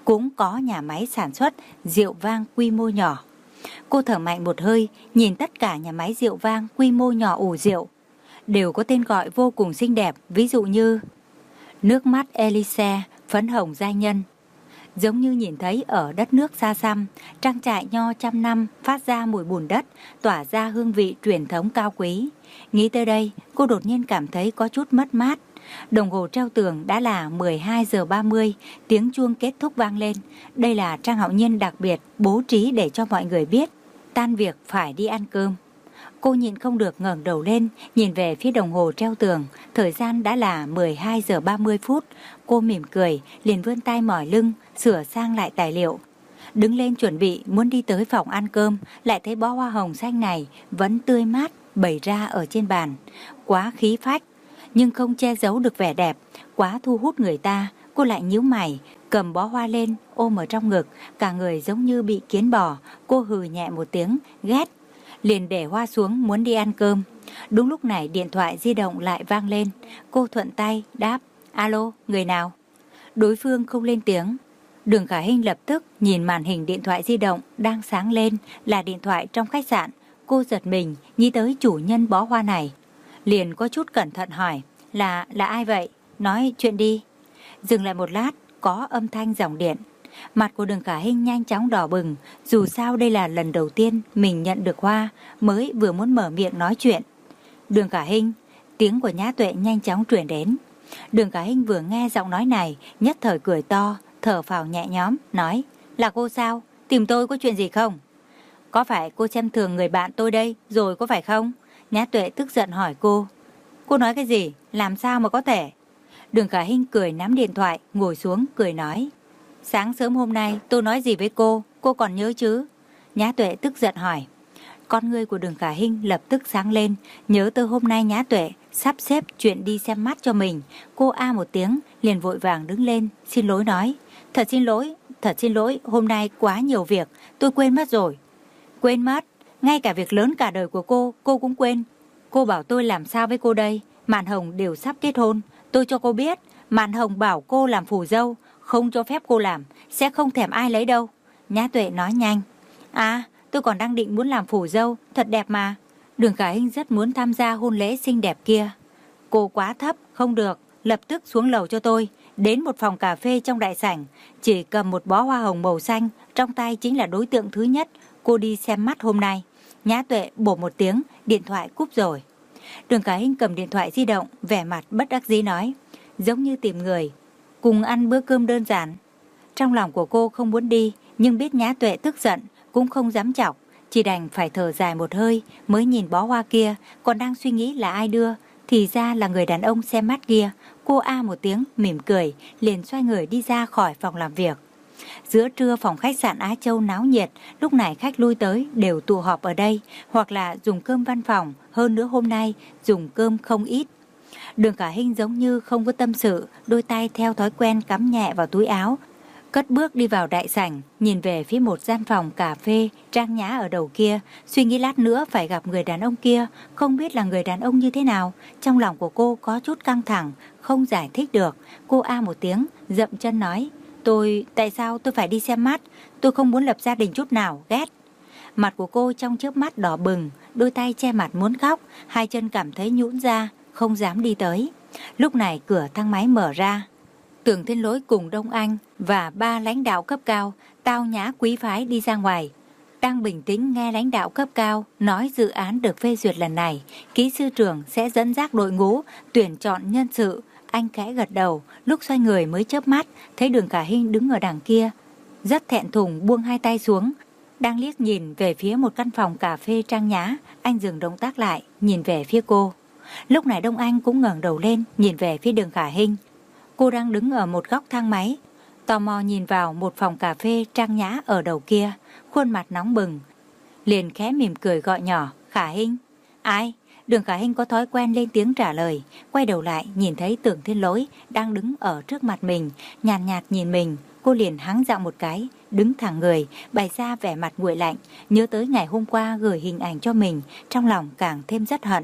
cũng có nhà máy sản xuất rượu vang quy mô nhỏ. Cô thở mạnh một hơi, nhìn tất cả nhà máy rượu vang quy mô nhỏ ủ rượu. Đều có tên gọi vô cùng xinh đẹp, ví dụ như nước mắt Elise, phấn hồng giai nhân. Giống như nhìn thấy ở đất nước xa xăm, trang trại nho trăm năm phát ra mùi bùn đất, tỏa ra hương vị truyền thống cao quý. Nghĩ tới đây, cô đột nhiên cảm thấy có chút mất mát. Đồng hồ treo tường đã là mười hai giờ ba mươi, tiếng chuông kết thúc vang lên. Đây là Trang Hạo Nhiên đặc biệt bố trí để cho mọi người biết, tan việc phải đi ăn cơm. Cô nhịn không được ngẩng đầu lên, nhìn về phía đồng hồ treo tường, thời gian đã là mười hai giờ ba mươi phút. Cô mỉm cười, liền vươn tay mỏi lưng, sửa sang lại tài liệu. Đứng lên chuẩn bị muốn đi tới phòng ăn cơm, lại thấy bó hoa hồng xanh này vẫn tươi mát bày ra ở trên bàn. Quá khí phách, nhưng không che giấu được vẻ đẹp, quá thu hút người ta. Cô lại nhíu mày, cầm bó hoa lên, ôm ở trong ngực, cả người giống như bị kiến bò. Cô hừ nhẹ một tiếng, ghét, liền để hoa xuống muốn đi ăn cơm. Đúng lúc này điện thoại di động lại vang lên. Cô thuận tay đáp, alo, người nào? Đối phương không lên tiếng. Đường Khả Hinh lập tức nhìn màn hình điện thoại di động đang sáng lên, là điện thoại trong khách sạn. Cô giật mình nghĩ tới chủ nhân bó hoa này, liền có chút cẩn thận hỏi, là là ai vậy? Nói chuyện đi. Dừng lại một lát, có âm thanh dòng điện. Mặt của Đường Khả Hinh nhanh chóng đỏ bừng, dù sao đây là lần đầu tiên mình nhận được hoa, mới vừa muốn mở miệng nói chuyện. Đường Khả Hinh, tiếng của Nhã Tuệ nhanh chóng truyền đến. Đường Khả Hinh vừa nghe giọng nói này, nhất thời cười to, thở phào nhẹ nhõm, nói, là cô sao? Tìm tôi có chuyện gì không? Có phải cô xem thường người bạn tôi đây, rồi có phải không? Nhã Tuệ tức giận hỏi cô. Cô nói cái gì? Làm sao mà có thể? Đường Khả Hinh cười nắm điện thoại, ngồi xuống, cười nói. Sáng sớm hôm nay tôi nói gì với cô, cô còn nhớ chứ? Nhã Tuệ tức giận hỏi. Con ngươi của Đường Khả Hinh lập tức sáng lên, nhớ tới hôm nay Nhã Tuệ sắp xếp chuyện đi xem mắt cho mình. Cô a một tiếng, liền vội vàng đứng lên, xin lỗi nói. Thật xin lỗi, thật xin lỗi, hôm nay quá nhiều việc, tôi quên mất rồi. Quên mất? Ngay cả việc lớn cả đời của cô, cô cũng quên. Cô bảo tôi làm sao với cô đây? Mạn Hồng đều sắp kết hôn, tôi cho cô biết, Mạn Hồng bảo cô làm phù dâu, không cho phép cô làm, sẽ không thèm ai lấy đâu. Nhã Tuệ nói nhanh. À, tôi còn đang định muốn làm phù dâu, thật đẹp mà. Đường Khả Hinh rất muốn tham gia hôn lễ xinh đẹp kia. Cô quá thấp, không được, lập tức xuống lầu cho tôi, đến một phòng cà phê trong đại sảnh, chỉ cầm một bó hoa hồng màu xanh, trong tay chính là đối tượng thứ nhất cô đi xem mắt hôm nay. Nhã Tuệ bổ một tiếng, điện thoại cúp rồi. Đường Khả Hinh cầm điện thoại di động, vẻ mặt bất đắc dĩ nói, giống như tìm người cùng ăn bữa cơm đơn giản. Trong lòng của cô không muốn đi, nhưng biết Nhã Tuệ tức giận, cũng không dám chọc, chỉ đành phải thở dài một hơi, mới nhìn bó hoa kia, còn đang suy nghĩ là ai đưa, thì ra là người đàn ông xem mắt kia. Cô a một tiếng, mỉm cười, liền xoay người đi ra khỏi phòng làm việc. Giữa trưa phòng khách sạn Á Châu náo nhiệt, lúc này khách lui tới đều tụ họp ở đây, hoặc là dùng cơm văn phòng, hơn nữa hôm nay dùng cơm không ít. Đường Khả Hinh giống như không có tâm sự, đôi tay theo thói quen cắm nhẹ vào túi áo, cất bước đi vào đại sảnh, nhìn về phía một gian phòng cà phê trang nhã ở đầu kia, suy nghĩ lát nữa phải gặp người đàn ông kia, không biết là người đàn ông như thế nào. Trong lòng của cô có chút căng thẳng, không giải thích được. Cô a một tiếng, dậm chân nói, tôi, tại sao tôi phải đi xem mắt? Tôi không muốn lập gia đình chút nào, ghét. Mặt của cô trong chớp mắt đỏ bừng, đôi tay che mặt muốn khóc, hai chân cảm thấy nhũn ra, không dám đi tới. Lúc này cửa thang máy mở ra. Tưởng Thiên Lỗi cùng Đông Anh và ba lãnh đạo cấp cao, tao nhã quý phái đi ra ngoài. Đang bình tĩnh nghe lãnh đạo cấp cao nói dự án được phê duyệt lần này, kỹ sư trưởng sẽ dẫn dắt đội ngũ, tuyển chọn nhân sự. Anh khẽ gật đầu, lúc xoay người mới chớp mắt, thấy Đường Khả Hinh đứng ở đằng kia. Rất thẹn thùng buông hai tay xuống, đang liếc nhìn về phía một căn phòng cà phê trang nhã. Anh dừng động tác lại, nhìn về phía cô. Lúc này Đông Anh cũng ngẩng đầu lên, nhìn về phía Đường Khả Hinh. Cô đang đứng ở một góc thang máy, tò mò nhìn vào một phòng cà phê trang nhã ở đầu kia, khuôn mặt nóng bừng. Liền khẽ mỉm cười gọi nhỏ, Khả Hinh. Ai? Đường Khả Hinh có thói quen lên tiếng trả lời, quay đầu lại nhìn thấy Tưởng Thiên Lỗi đang đứng ở trước mặt mình, nhàn nhạt, nhạt nhìn mình. Cô liền hắng giọng một cái, đứng thẳng người, bày ra vẻ mặt nguội lạnh, nhớ tới ngày hôm qua gửi hình ảnh cho mình, trong lòng càng thêm rất hận.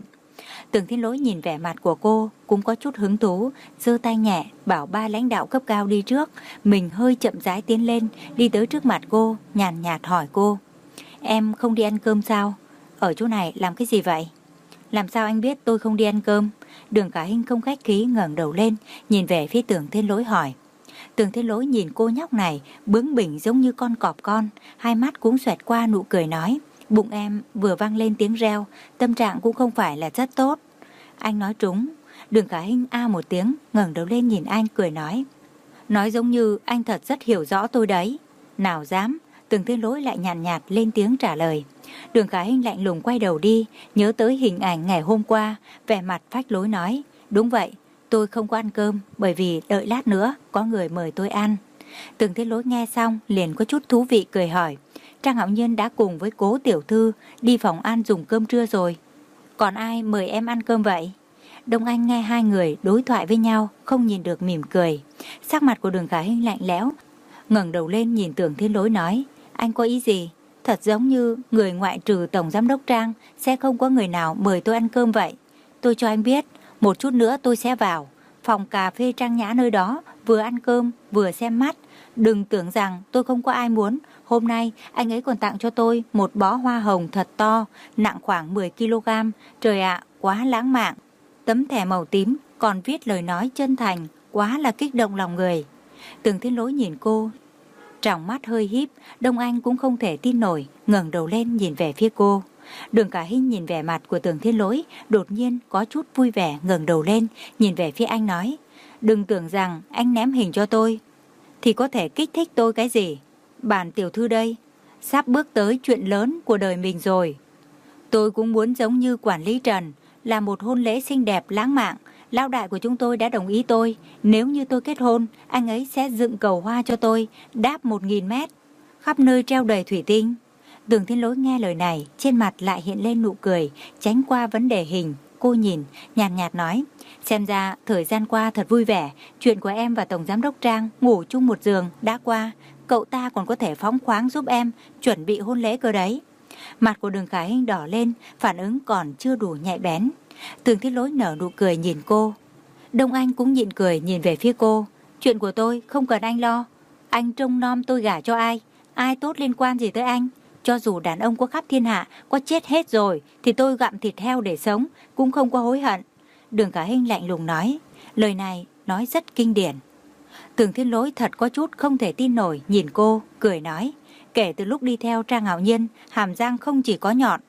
Tưởng Thiên Lỗi nhìn vẻ mặt của cô cũng có chút hứng thú, giơ tay nhẹ bảo ba lãnh đạo cấp cao đi trước, mình hơi chậm rãi tiến lên, đi tới trước mặt cô, nhàn nhạt hỏi cô: "Em không đi ăn cơm sao? Ở chỗ này làm cái gì vậy?" "Làm sao anh biết tôi không đi ăn cơm?" Đường Khả Hinh không khách khí ngẩng đầu lên, nhìn về phía Tưởng Thiên Lỗi hỏi. Tưởng Thiên Lỗi nhìn cô nhóc này bướng bỉnh giống như con cọp con, hai mắt cũng xoẹt qua nụ cười nói: "Bụng em vừa vang lên tiếng reo, tâm trạng cũng không phải là rất tốt." Anh nói trúng. Đường Khả Hinh a một tiếng, ngẩng đầu lên nhìn anh cười nói: "Nói giống như anh thật rất hiểu rõ tôi đấy." "Nào dám." Tưởng Thiên Lỗi lại nhàn nhạt, nhạt lên tiếng trả lời. Đường Khả Hinh lạnh lùng quay đầu đi, nhớ tới hình ảnh ngày hôm qua, vẻ mặt phách lối nói: "Đúng vậy, tôi không có ăn cơm, bởi vì đợi lát nữa có người mời tôi ăn." Tưởng Thiên Lỗi nghe xong liền có chút thú vị cười hỏi: "Trang Hạo Nhiên đã cùng với Cố tiểu thư đi phòng ăn dùng cơm trưa rồi. Còn ai mời em ăn cơm vậy?" Đông Anh nghe hai người đối thoại với nhau, không nhìn được mỉm cười. Sắc mặt của Đường Khả Hinh lạnh lẽo, ngẩng đầu lên nhìn Tưởng Thiên Lỗi nói: "Anh có ý gì? Thật giống như người ngoại trừ Tổng Giám đốc Trang sẽ không có người nào mời tôi ăn cơm vậy. Tôi cho anh biết, một chút nữa tôi sẽ vào phòng cà phê Trang Nhã nơi đó, vừa ăn cơm vừa xem mắt. Đừng tưởng rằng tôi không có ai muốn. Hôm nay anh ấy còn tặng cho tôi một bó hoa hồng thật to, nặng khoảng mười ki lô gam. Trời ạ, quá lãng mạn. Tấm thẻ màu tím còn viết lời nói chân thành, quá là kích động lòng người." Tưởng Thiên Lỗi nhìn cô, tròng mắt hơi híp. Đông Anh cũng không thể tin nổi, ngẩng đầu lên nhìn về phía cô. Đường Khả Hinh nhìn vẻ mặt của Tưởng Thiên Lỗi, đột nhiên có chút vui vẻ, ngẩng đầu lên nhìn về phía anh nói: "Đừng tưởng rằng anh ném hình cho tôi thì có thể kích thích tôi cái gì. Bản tiểu thư đây sắp bước tới chuyện lớn của đời mình rồi. Tôi cũng muốn giống như quản lý Trần, là một hôn lễ xinh đẹp lãng mạn. Lão đại của chúng tôi đã đồng ý tôi, nếu như tôi kết hôn, anh ấy sẽ dựng cầu hoa cho tôi, đáp một nghìn mét, khắp nơi treo đầy thủy tinh." Tưởng Thiên Lỗi nghe lời này, trên mặt lại hiện lên nụ cười, tránh qua vấn đề hình. Cô nhìn, nhàn nhạt, nhạt nói: "Xem ra thời gian qua thật vui vẻ, chuyện của em và Tổng Giám đốc Trang ngủ chung một giường đã qua, cậu ta còn có thể phóng khoáng giúp em chuẩn bị hôn lễ cơ đấy." Mặt của Đường Khả Hinh đỏ lên, phản ứng còn chưa đủ nhạy bén. Tưởng Thiên Lỗi nở nụ cười nhìn cô. Đông Anh cũng nhịn cười nhìn về phía cô: "Chuyện của tôi không cần anh lo. Anh trông nom tôi gả cho ai, ai tốt liên quan gì tới anh. Cho dù đàn ông có khắp thiên hạ có chết hết rồi thì tôi gặm thịt heo để sống, cũng không có hối hận." Đường Khả Hinh lạnh lùng nói. Lời này nói rất kinh điển. Tưởng Thiên Lỗi thật có chút không thể tin nổi nhìn cô, cười nói: "Kể từ lúc đi theo Trang Hạo Nhiên, hàm răng không chỉ có nhọn,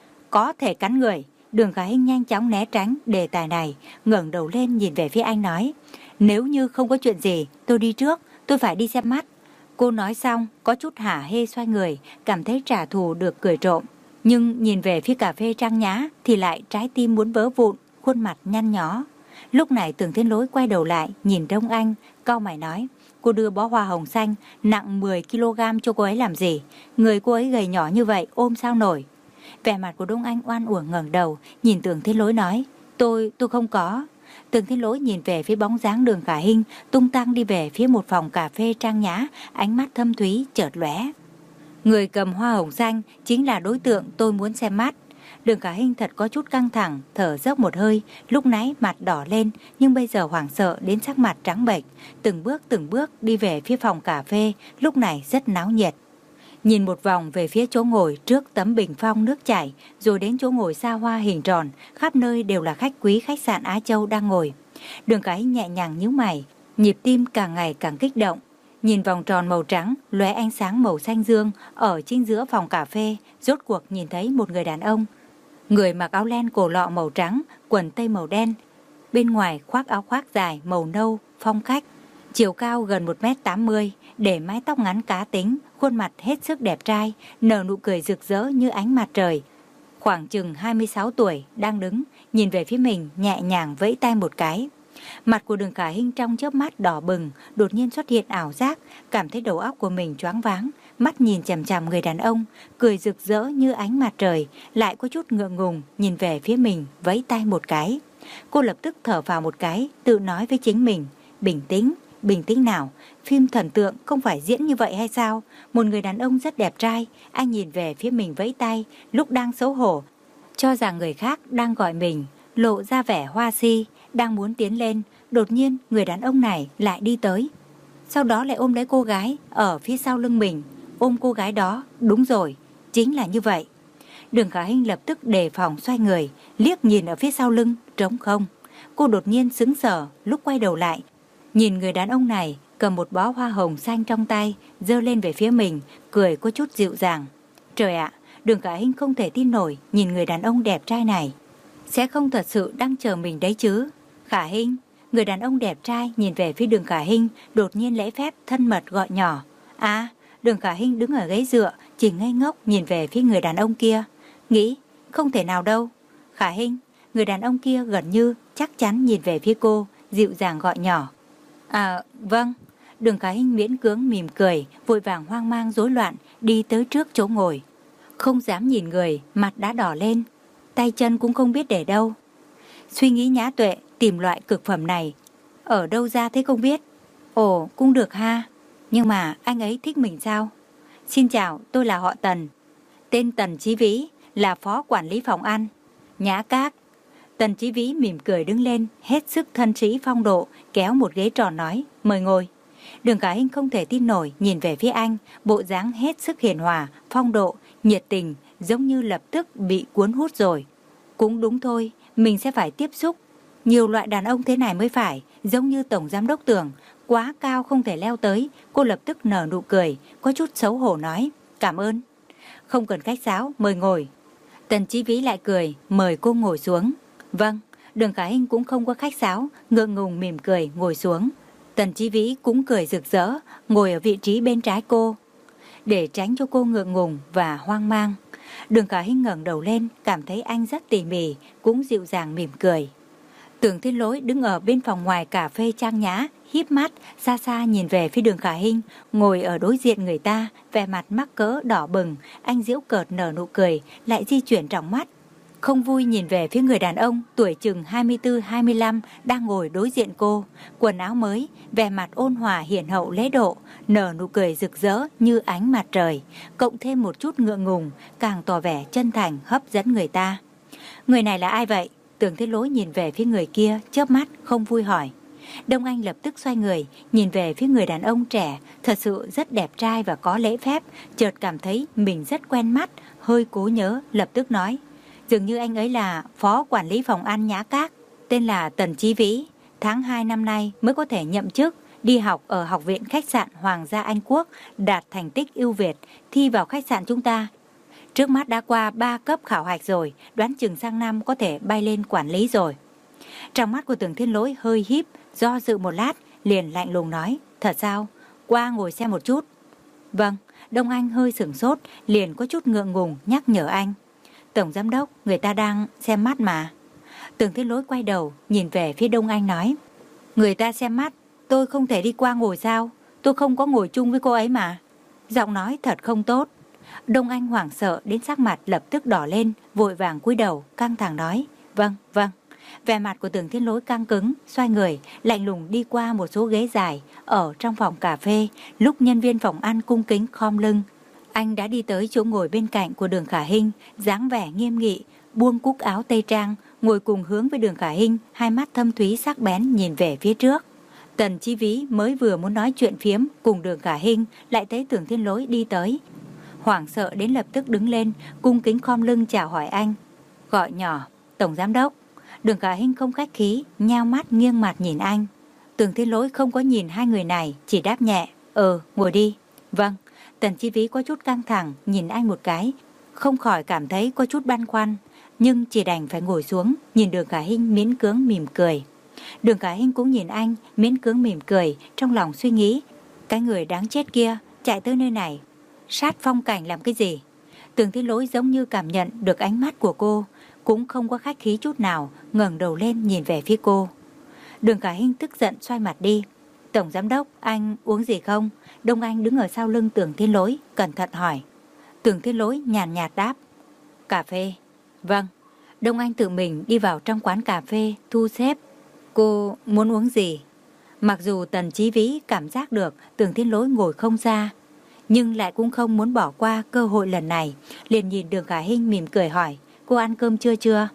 có thể cắn người." Đường Khả Hinh nhanh chóng né tránh đề tài này, ngẩng đầu lên nhìn về phía anh nói: "Nếu như không có chuyện gì, tôi đi trước, tôi phải đi xem mắt." Cô nói xong, có chút hả hê xoay người, cảm thấy trả thù được cười trộm. Nhưng nhìn về phía cà phê Trang Nhã thì lại trái tim muốn vỡ vụn, khuôn mặt nhăn nhó. Lúc này Tưởng Thiên Lỗi quay đầu lại, nhìn Đông Anh, cau mày nói: "Cô đưa bó hoa hồng xanh nặng mười ki lô gam cho cô ấy làm gì? Người cô ấy gầy nhỏ như vậy ôm sao nổi?" Vẻ mặt của Đông Anh oan uổng ngẩng đầu, nhìn Tưởng Thiên Lỗi nói: Tôi, tôi không có." Tưởng Thiên Lỗi nhìn về phía bóng dáng Đường Khả Hinh tung tăng đi về phía một phòng cà phê Trang Nhã, ánh mắt thâm thúy chợt lóe. "Người cầm hoa hồng xanh chính là đối tượng tôi muốn xem mắt." Đường Khả Hinh thật có chút căng thẳng, thở dốc một hơi, lúc nãy mặt đỏ lên nhưng bây giờ hoảng sợ đến sắc mặt trắng bệch, từng bước từng bước đi về phía phòng cà phê, lúc này rất náo nhiệt. Nhìn một vòng về phía chỗ ngồi trước tấm bình phong nước chảy, rồi đến chỗ ngồi xa hoa hình tròn, khắp nơi đều là khách quý khách sạn Á Châu đang ngồi. Đường Khả Hinh nhẹ nhàng nhíu mày, nhịp tim càng ngày càng kích động. Nhìn vòng tròn màu trắng lóe ánh sáng màu xanh dương ở chính giữa phòng cà phê, rốt cuộc nhìn thấy một người đàn ông. Người mặc áo len cổ lọ màu trắng, quần tây màu đen, bên ngoài khoác áo khoác dài màu nâu phong cách, chiều cao gần một mét tám mươi, để mái tóc ngắn cá tính, khuôn mặt hết sức đẹp trai, nở nụ cười rực rỡ như ánh mặt trời. Khoảng chừng hai mươi sáu tuổi, đang đứng, nhìn về phía mình, nhẹ nhàng vẫy tay một cái. Mặt của Đường Khả Hinh trong chớp mắt đỏ bừng, đột nhiên xuất hiện ảo giác, cảm thấy đầu óc của mình choáng váng, mắt nhìn chằm chằm người đàn ông, cười rực rỡ như ánh mặt trời, lại có chút ngượng ngùng, nhìn về phía mình, vẫy tay một cái. Cô lập tức thở vào một cái, tự nói với chính mình: bình tĩnh, bình tĩnh nào, phim thần tượng không phải diễn như vậy hay sao? Một người đàn ông rất đẹp trai, anh nhìn về phía mình vẫy tay, lúc đang xấu hổ, cho rằng người khác đang gọi mình, lộ ra vẻ hoa si, đang muốn tiến lên, đột nhiên người đàn ông này lại đi tới. Sau đó lại ôm lấy cô gái ở phía sau lưng mình, ôm cô gái đó, đúng rồi, chính là như vậy. Đường Khả Hinh lập tức đề phòng xoay người, liếc nhìn ở phía sau lưng, trống không. Cô đột nhiên sững sờ, lúc quay đầu lại, nhìn người đàn ông này cầm một bó hoa hồng xanh trong tay, giơ lên về phía mình, cười có chút dịu dàng. Trời ạ, Đường Khả Hinh không thể tin nổi nhìn người đàn ông đẹp trai này. Sẽ không thật sự đang chờ mình đấy chứ? Khả Hinh, người đàn ông đẹp trai nhìn về phía Đường Khả Hinh, đột nhiên lễ phép thân mật gọi nhỏ. À, Đường Khả Hinh đứng ở ghế dựa, chỉ ngây ngốc nhìn về phía người đàn ông kia. Nghĩ, không thể nào đâu. Khả Hinh, người đàn ông kia gần như chắc chắn nhìn về phía cô, dịu dàng gọi nhỏ. À, vâng. Đường Khả Hinh miễn cưỡng mỉm cười, vội vàng hoang mang rối loạn, đi tới trước chỗ ngồi. Không dám nhìn người, mặt đã đỏ lên, tay chân cũng không biết để đâu. Suy nghĩ nhã tuệ, tìm loại cực phẩm này ở đâu ra thế không biết. Ồ, cũng được ha. Nhưng mà anh ấy thích mình sao? Xin chào, tôi là họ Tần. Tên Tần Chí Vĩ, là phó quản lý phòng ăn Nhã Các. Tần Chí Vĩ mỉm cười đứng lên, hết sức thân sĩ phong độ, kéo một ghế tròn nói, mời ngồi. Đường Khả Hinh không thể tin nổi nhìn về phía anh, bộ dáng hết sức hiền hòa, phong độ, nhiệt tình, giống như lập tức bị cuốn hút rồi. Cũng đúng thôi, mình sẽ phải tiếp xúc nhiều loại đàn ông thế này mới phải, giống như Tổng Giám đốc Tưởng, quá cao không thể leo tới. Cô lập tức nở nụ cười, có chút xấu hổ nói, cảm ơn. Không cần khách sáo, mời ngồi. Tần Chí Vĩ lại cười, mời cô ngồi xuống. Vâng, Đường Khả Hinh cũng không có khách sáo, ngượng ngùng mỉm cười ngồi xuống. Tần Chí Vĩ cũng cười rực rỡ, ngồi ở vị trí bên trái cô, để tránh cho cô ngượng ngùng và hoang mang. Đường Khả Hinh ngẩng đầu lên, cảm thấy anh rất tỉ mỉ, cũng dịu dàng mỉm cười. Tưởng Thiên Lỗi đứng ở bên phòng ngoài cà phê trang nhã, híp mắt, xa xa nhìn về phía Đường Khả Hinh, ngồi ở đối diện người ta, vẻ mặt mắc cỡ đỏ bừng, anh giễu cợt nở nụ cười, lại di chuyển trong mắt. Không vui nhìn về phía người đàn ông tuổi chừng hai mươi tư hai mươi lăm đang ngồi đối diện cô, quần áo mới, vẻ mặt ôn hòa hiền hậu lễ độ, nở nụ cười rực rỡ như ánh mặt trời, cộng thêm một chút ngượng ngùng, càng tỏ vẻ chân thành hấp dẫn người ta. Người này là ai vậy? Tưởng Thiên Lỗi nhìn về phía người kia, chớp mắt không vui hỏi. Đông Anh lập tức xoay người, nhìn về phía người đàn ông trẻ, thật sự rất đẹp trai và có lễ phép, chợt cảm thấy mình rất quen mắt, hơi cố nhớ, lập tức nói. Dường như anh ấy là phó quản lý phòng ăn Nhã Các, tên là Tần Chí Vĩ, tháng hai năm nay mới có thể nhậm chức, đi học ở Học viện Khách sạn Hoàng gia Anh Quốc, đạt thành tích ưu việt, thi vào khách sạn chúng ta. Trước mắt đã qua ba cấp khảo hạch rồi, đoán chừng sang năm có thể bay lên quản lý rồi. Trong mắt của Tưởng Thiên Lỗi hơi híp, do dự một lát, liền lạnh lùng nói, thật sao? Qua ngồi xem một chút. Vâng, Đông Anh hơi sửng sốt, liền có chút ngượng ngùng nhắc nhở anh. Tổng Giám đốc, người ta đang xem mắt mà. Tưởng Thiên Lỗi quay đầu, nhìn về phía Đông Anh nói, người ta xem mắt, tôi không thể đi qua ngồi sao? Tôi không có ngồi chung với cô ấy mà. Giọng nói thật không tốt. Đông Anh hoảng sợ đến sắc mặt lập tức đỏ lên, vội vàng cúi đầu, căng thẳng nói, vâng, vâng. Vẻ mặt của Tưởng Thiên Lỗi căng cứng, xoay người, lạnh lùng đi qua một số ghế dài ở trong phòng cà phê, lúc nhân viên phòng ăn cung kính khom lưng. Anh đã đi tới chỗ ngồi bên cạnh của Đường Khả Hinh, dáng vẻ nghiêm nghị, buông cúc áo tây trang, ngồi cùng hướng với Đường Khả Hinh, hai mắt thâm thúy sắc bén nhìn về phía trước. Tần Chí Vĩ mới vừa muốn nói chuyện phiếm cùng Đường Khả Hinh, lại thấy Tưởng Thiên Lỗi đi tới. Hoảng sợ đến lập tức đứng lên, cung kính khom lưng chào hỏi anh. Gọi nhỏ, Tổng Giám đốc. Đường Khả Hinh không khách khí, nheo mắt nghiêng mặt nhìn anh. Tưởng Thiên Lỗi không có nhìn hai người này, chỉ đáp nhẹ, ừ, ngồi đi. Vâng. Tần Chí Vĩ có chút căng thẳng, nhìn anh một cái, không khỏi cảm thấy có chút băn khoăn, nhưng chỉ đành phải ngồi xuống, nhìn Đường Khả Hinh miễn cưỡng mỉm cười. Đường Khả Hinh cũng nhìn anh, miễn cưỡng mỉm cười, trong lòng suy nghĩ, cái người đáng chết kia chạy tới nơi này, sát phong cảnh làm cái gì? Tưởng Thiên Lỗi giống như cảm nhận được ánh mắt của cô, cũng không có khách khí chút nào, ngẩng đầu lên nhìn về phía cô. Đường Khả Hinh tức giận xoay mặt đi. Tổng Giám đốc, anh uống gì không? Đông Anh đứng ở sau lưng Tưởng Thiên Lỗi, cẩn thận hỏi. Tưởng Thiên Lỗi nhàn nhạt đáp, cà phê. Vâng. Đông Anh tự mình đi vào trong quán cà phê, thu xếp. Cô muốn uống gì? Mặc dù Tần Chí Vĩ cảm giác được Tưởng Thiên Lỗi ngồi không xa, nhưng lại cũng không muốn bỏ qua cơ hội lần này, liền nhìn Đường Khả Hinh mỉm cười hỏi, cô ăn cơm chưa chưa?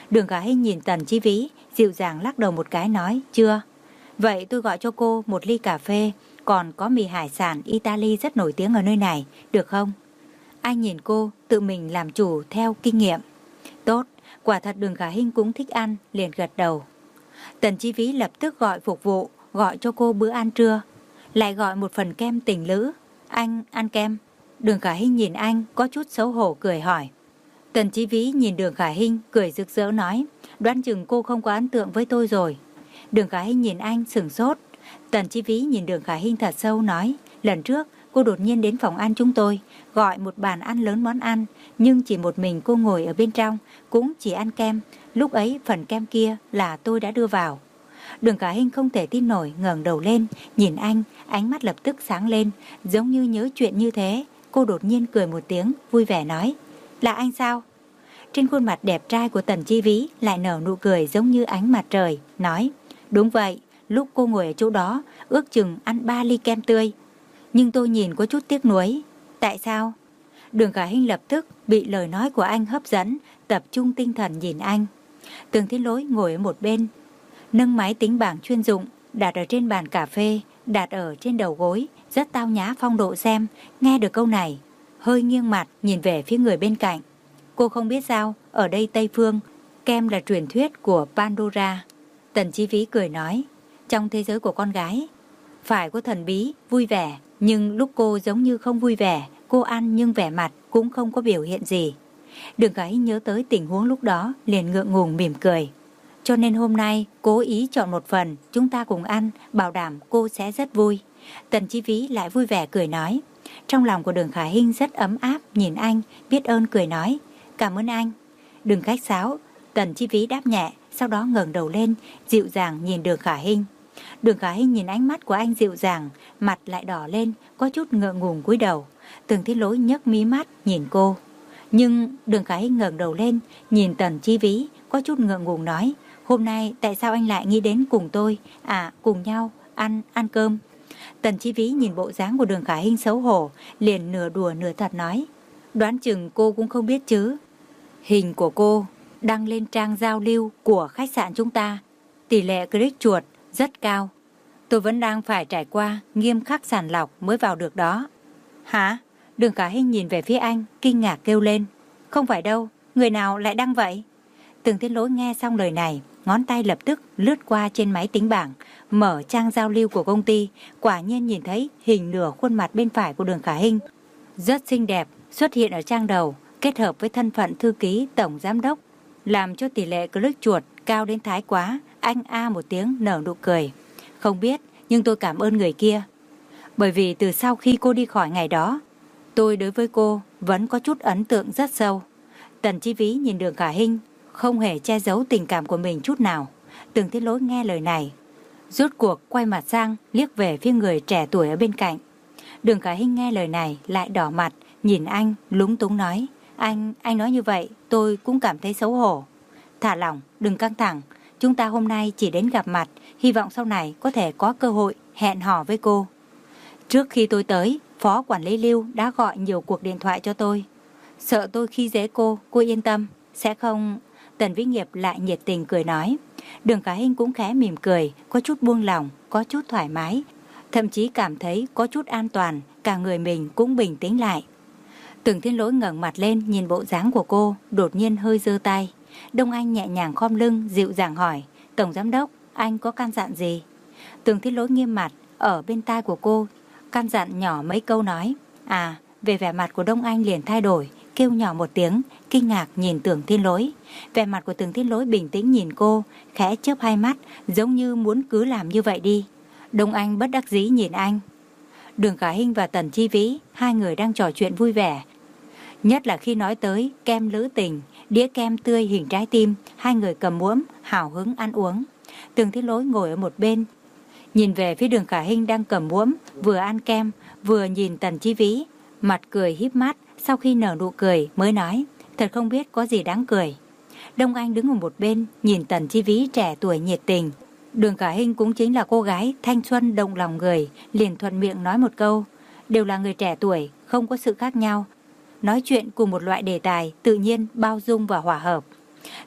Đường Khả Hinh nhìn Tần Chi Vĩ, dịu dàng lắc đầu một cái nói, chưa. Vậy tôi gọi cho cô một ly cà phê, còn có mì hải sản Italy rất nổi tiếng ở nơi này, được không? Anh nhìn cô, tự mình làm chủ theo kinh nghiệm. Tốt, quả thật Đường Khả Hinh cũng thích ăn, liền gật đầu. Tần Chi Vĩ lập tức gọi phục vụ, gọi cho cô bữa ăn trưa, lại gọi một phần kem tình lữ. Anh ăn kem? Đường Khả Hinh nhìn anh, có chút xấu hổ cười hỏi. Tần Chi Vĩ nhìn Đường Khả Hinh, cười rực rỡ nói, đoán chừng cô không có ấn tượng với tôi rồi. Đường Khả Hinh nhìn anh sửng sốt. Tần Chi Vĩ nhìn Đường Khả Hinh thật sâu nói, lần trước cô đột nhiên đến phòng ăn chúng tôi, gọi một bàn ăn lớn món ăn, nhưng chỉ một mình cô ngồi ở bên trong, cũng chỉ ăn kem. Lúc ấy phần kem kia là tôi đã đưa vào. Đường Khả Hinh không thể tin nổi, ngẩng đầu lên, nhìn anh, ánh mắt lập tức sáng lên, giống như nhớ chuyện như thế. Cô đột nhiên cười một tiếng, vui vẻ nói, là anh sao? Trên khuôn mặt đẹp trai của Tần Chi Vĩ lại nở nụ cười giống như ánh mặt trời, nói, đúng vậy, lúc cô ngồi ở chỗ đó, ước chừng ăn ba ly kem tươi. Nhưng tôi nhìn có chút tiếc nuối. Tại sao? Đường Khả Hinh lập tức bị lời nói của anh hấp dẫn, tập trung tinh thần nhìn anh. Tường Thiên Lỗi ngồi ở một bên, nâng máy tính bảng chuyên dụng, đặt ở trên bàn cà phê, đặt ở trên đầu gối, rất tao nhã phong độ xem. Nghe được câu này, hơi nghiêng mặt nhìn về phía người bên cạnh. Cô không biết sao, ở đây Tây Phương, kem là truyền thuyết của Pandora. Tần Chi Vĩ cười nói, trong thế giới của con gái, phải có thần bí, vui vẻ, nhưng lúc cô giống như không vui vẻ, cô ăn nhưng vẻ mặt cũng không có biểu hiện gì. Đường Khả Hinh nhớ tới tình huống lúc đó, liền ngượng ngùng mỉm cười. Cho nên hôm nay cố ý chọn một phần, chúng ta cùng ăn, bảo đảm cô sẽ rất vui. Tần Chi Vĩ lại vui vẻ cười nói. Trong lòng của Đường Khả Hinh rất ấm áp, nhìn anh, biết ơn cười nói, cảm ơn anh. Đừng khách sáo. Tần Chi Vĩ đáp nhẹ, sau đó ngẩng đầu lên, dịu dàng nhìn Đường Khả Hinh. Đường Khả Hinh nhìn ánh mắt của anh dịu dàng, mặt lại đỏ lên, có chút ngượng ngùng cúi đầu. Tường Thiên Lỗi nhấc mí mắt nhìn cô. Nhưng Đường Khả Hinh ngẩng đầu lên, nhìn Tần Chi Vĩ, có chút ngượng ngùng nói, hôm nay tại sao anh lại nghĩ đến cùng tôi, à cùng nhau ăn ăn cơm. Tần Chi Vĩ nhìn bộ dáng của Đường Khả Hinh xấu hổ, liền nửa đùa nửa thật nói, đoán chừng cô cũng không biết chứ. Hình của cô đăng lên trang giao lưu của khách sạn chúng ta, tỷ lệ click chuột rất cao. Tôi vẫn đang phải trải qua nghiêm khắc sàng lọc mới vào được đó. Hả? Đường Khả Hinh nhìn về phía anh, kinh ngạc kêu lên, không phải đâu, người nào lại đăng vậy? Tường Thiên Lỗi nghe xong lời này, ngón tay lập tức lướt qua trên máy tính bảng, mở trang giao lưu của công ty, quả nhiên nhìn thấy hình nửa khuôn mặt bên phải của Đường Khả Hinh rất xinh đẹp xuất hiện ở trang đầu, kết hợp với thân phận thư ký tổng giám đốc, làm cho tỷ lệ click chuột cao đến thái quá. Anh a một tiếng nở nụ cười. Không biết, nhưng tôi cảm ơn người kia. Bởi vì từ sau khi cô đi khỏi ngày đó, tôi đối với cô vẫn có chút ấn tượng rất sâu. Tần Chi Vĩ nhìn Đường Khả Hinh, không hề che giấu tình cảm của mình chút nào. Tường Thiên Lỗi nghe lời này, rốt cuộc quay mặt sang, liếc về phía người trẻ tuổi ở bên cạnh. Đường Khả Hinh nghe lời này lại đỏ mặt, nhìn anh lúng túng nói, Anh, anh nói như vậy tôi cũng cảm thấy xấu hổ. Thả lỏng, đừng căng thẳng, chúng ta hôm nay chỉ đến gặp mặt, hy vọng sau này có thể có cơ hội hẹn hò với cô. Trước khi tôi tới, Phó Quản lý Lưu đã gọi nhiều cuộc điện thoại cho tôi. Sợ tôi khi dễ cô, cô yên tâm, sẽ không... Tần Vĩ Nghiệp lại nhiệt tình cười nói. Đường Khả Hinh cũng khẽ mỉm cười, có chút buông lòng, có chút thoải mái, thậm chí cảm thấy có chút an toàn, cả người mình cũng bình tĩnh lại. Tường Thiên Lỗi ngẩng mặt lên nhìn bộ dáng của cô, đột nhiên hơi giơ tay. Đông Anh nhẹ nhàng khom lưng, dịu dàng hỏi, Tổng Giám đốc, anh có căn dặn gì? Tường Thiên Lỗi nghiêm mặt, ở bên tai của cô, căn dặn nhỏ mấy câu nói. À, về vẻ mặt của Đông Anh liền thay đổi, kêu nhỏ một tiếng, kinh ngạc nhìn Tường Thiên Lỗi. Vẻ mặt của Tường Thiên Lỗi bình tĩnh nhìn cô, khẽ chớp hai mắt, giống như muốn cứ làm như vậy đi. Đông Anh bất đắc dĩ nhìn anh. Đường Khả Hinh và Tần Chi Vĩ, hai người đang trò chuyện vui vẻ. Nhất là khi nói tới kem lữ tình, đĩa kem tươi hình trái tim, hai người cầm muỗng, hào hứng ăn uống. Tường Thiên Lỗi ngồi ở một bên, nhìn về phía Đường Khả Hinh đang cầm muỗng, vừa ăn kem, vừa nhìn Tần Chi Vĩ, mặt cười híp mắt, sau khi nở nụ cười mới nói, thật không biết có gì đáng cười. Đông Anh đứng ở một bên, nhìn Tần Chi Vĩ trẻ tuổi nhiệt tình. Đường Khả Hinh cũng chính là cô gái thanh xuân động lòng người, liền thuận miệng nói một câu, đều là người trẻ tuổi, không có sự khác nhau. Nói chuyện cùng một loại đề tài, tự nhiên, bao dung và hòa hợp.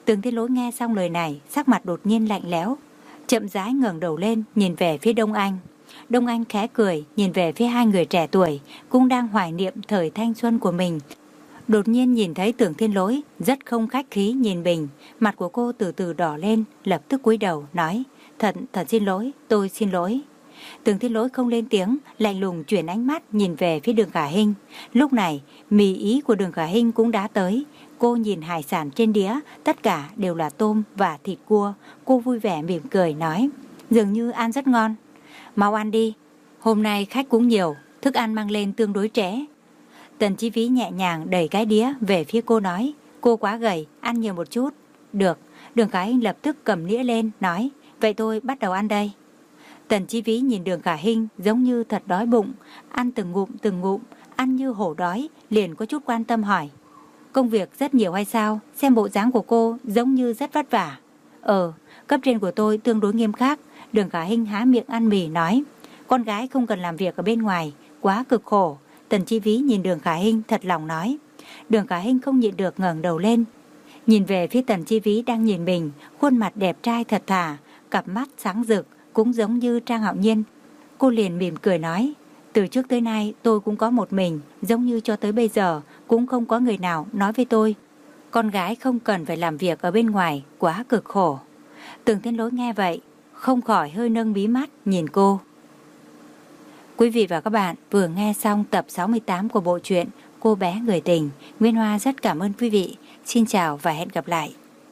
Tường Thiên Lỗi nghe xong lời này, sắc mặt đột nhiên lạnh lẽo, chậm rãi ngẩng đầu lên nhìn về phía Đông Anh. Đông Anh khẽ cười nhìn về phía hai người trẻ tuổi cũng đang hoài niệm thời thanh xuân của mình. Đột nhiên nhìn thấy Tường Thiên Lỗi rất không khách khí nhìn mình, mặt của cô từ từ đỏ lên, lập tức cúi đầu nói: Thật, thật xin lỗi, tôi xin lỗi. Tường Thiên Lỗi không lên tiếng, lạnh lùng chuyển ánh mắt nhìn về phía Đường Khả Hinh. Lúc này, mì ý của Đường Khả Hinh cũng đã tới. Cô nhìn hải sản trên đĩa, tất cả đều là tôm và thịt cua. Cô vui vẻ mỉm cười nói: Dường như ăn rất ngon. Mau ăn đi, hôm nay khách cũng nhiều, thức ăn mang lên tương đối trẻ. Tần Chi Vĩ nhẹ nhàng đẩy cái đĩa về phía cô nói: Cô quá gầy, ăn nhiều một chút. Được. Đường Khả Hinh lập tức cầm đĩa lên nói: Vậy tôi bắt đầu ăn đây. Tần Chi Vĩ nhìn Đường Khả Hinh giống như thật đói bụng, ăn từng ngụm từng ngụm, ăn như hổ đói, liền có chút quan tâm hỏi: Công việc rất nhiều hay sao? Xem bộ dáng của cô giống như rất vất vả. Ờ, cấp trên của tôi tương đối nghiêm khắc. Đường Khả Hinh há miệng ăn mì nói: Con gái không cần làm việc ở bên ngoài, quá cực khổ. Tần Chi Vĩ nhìn Đường Khả Hinh thật lòng nói. Đường Khả Hinh không nhịn được ngẩng đầu lên, nhìn về phía Tần Chi Vĩ đang nhìn mình, khuôn mặt đẹp trai thật thà, cặp mắt sáng rực, cũng giống như Trang Hạo Nhiên. Cô liền mỉm cười nói: Từ trước tới nay tôi cũng có một mình, giống như cho tới bây giờ cũng không có người nào nói với tôi: Con gái không cần phải làm việc ở bên ngoài, quá cực khổ. Tường Thiên Lỗi nghe vậy, không khỏi hơi nâng mí mắt nhìn cô. Quý vị và các bạn vừa nghe xong tập sáu mươi tám của bộ truyện Cô bé người tình. Nguyên Hoa rất cảm ơn quý vị. Xin chào và hẹn gặp lại.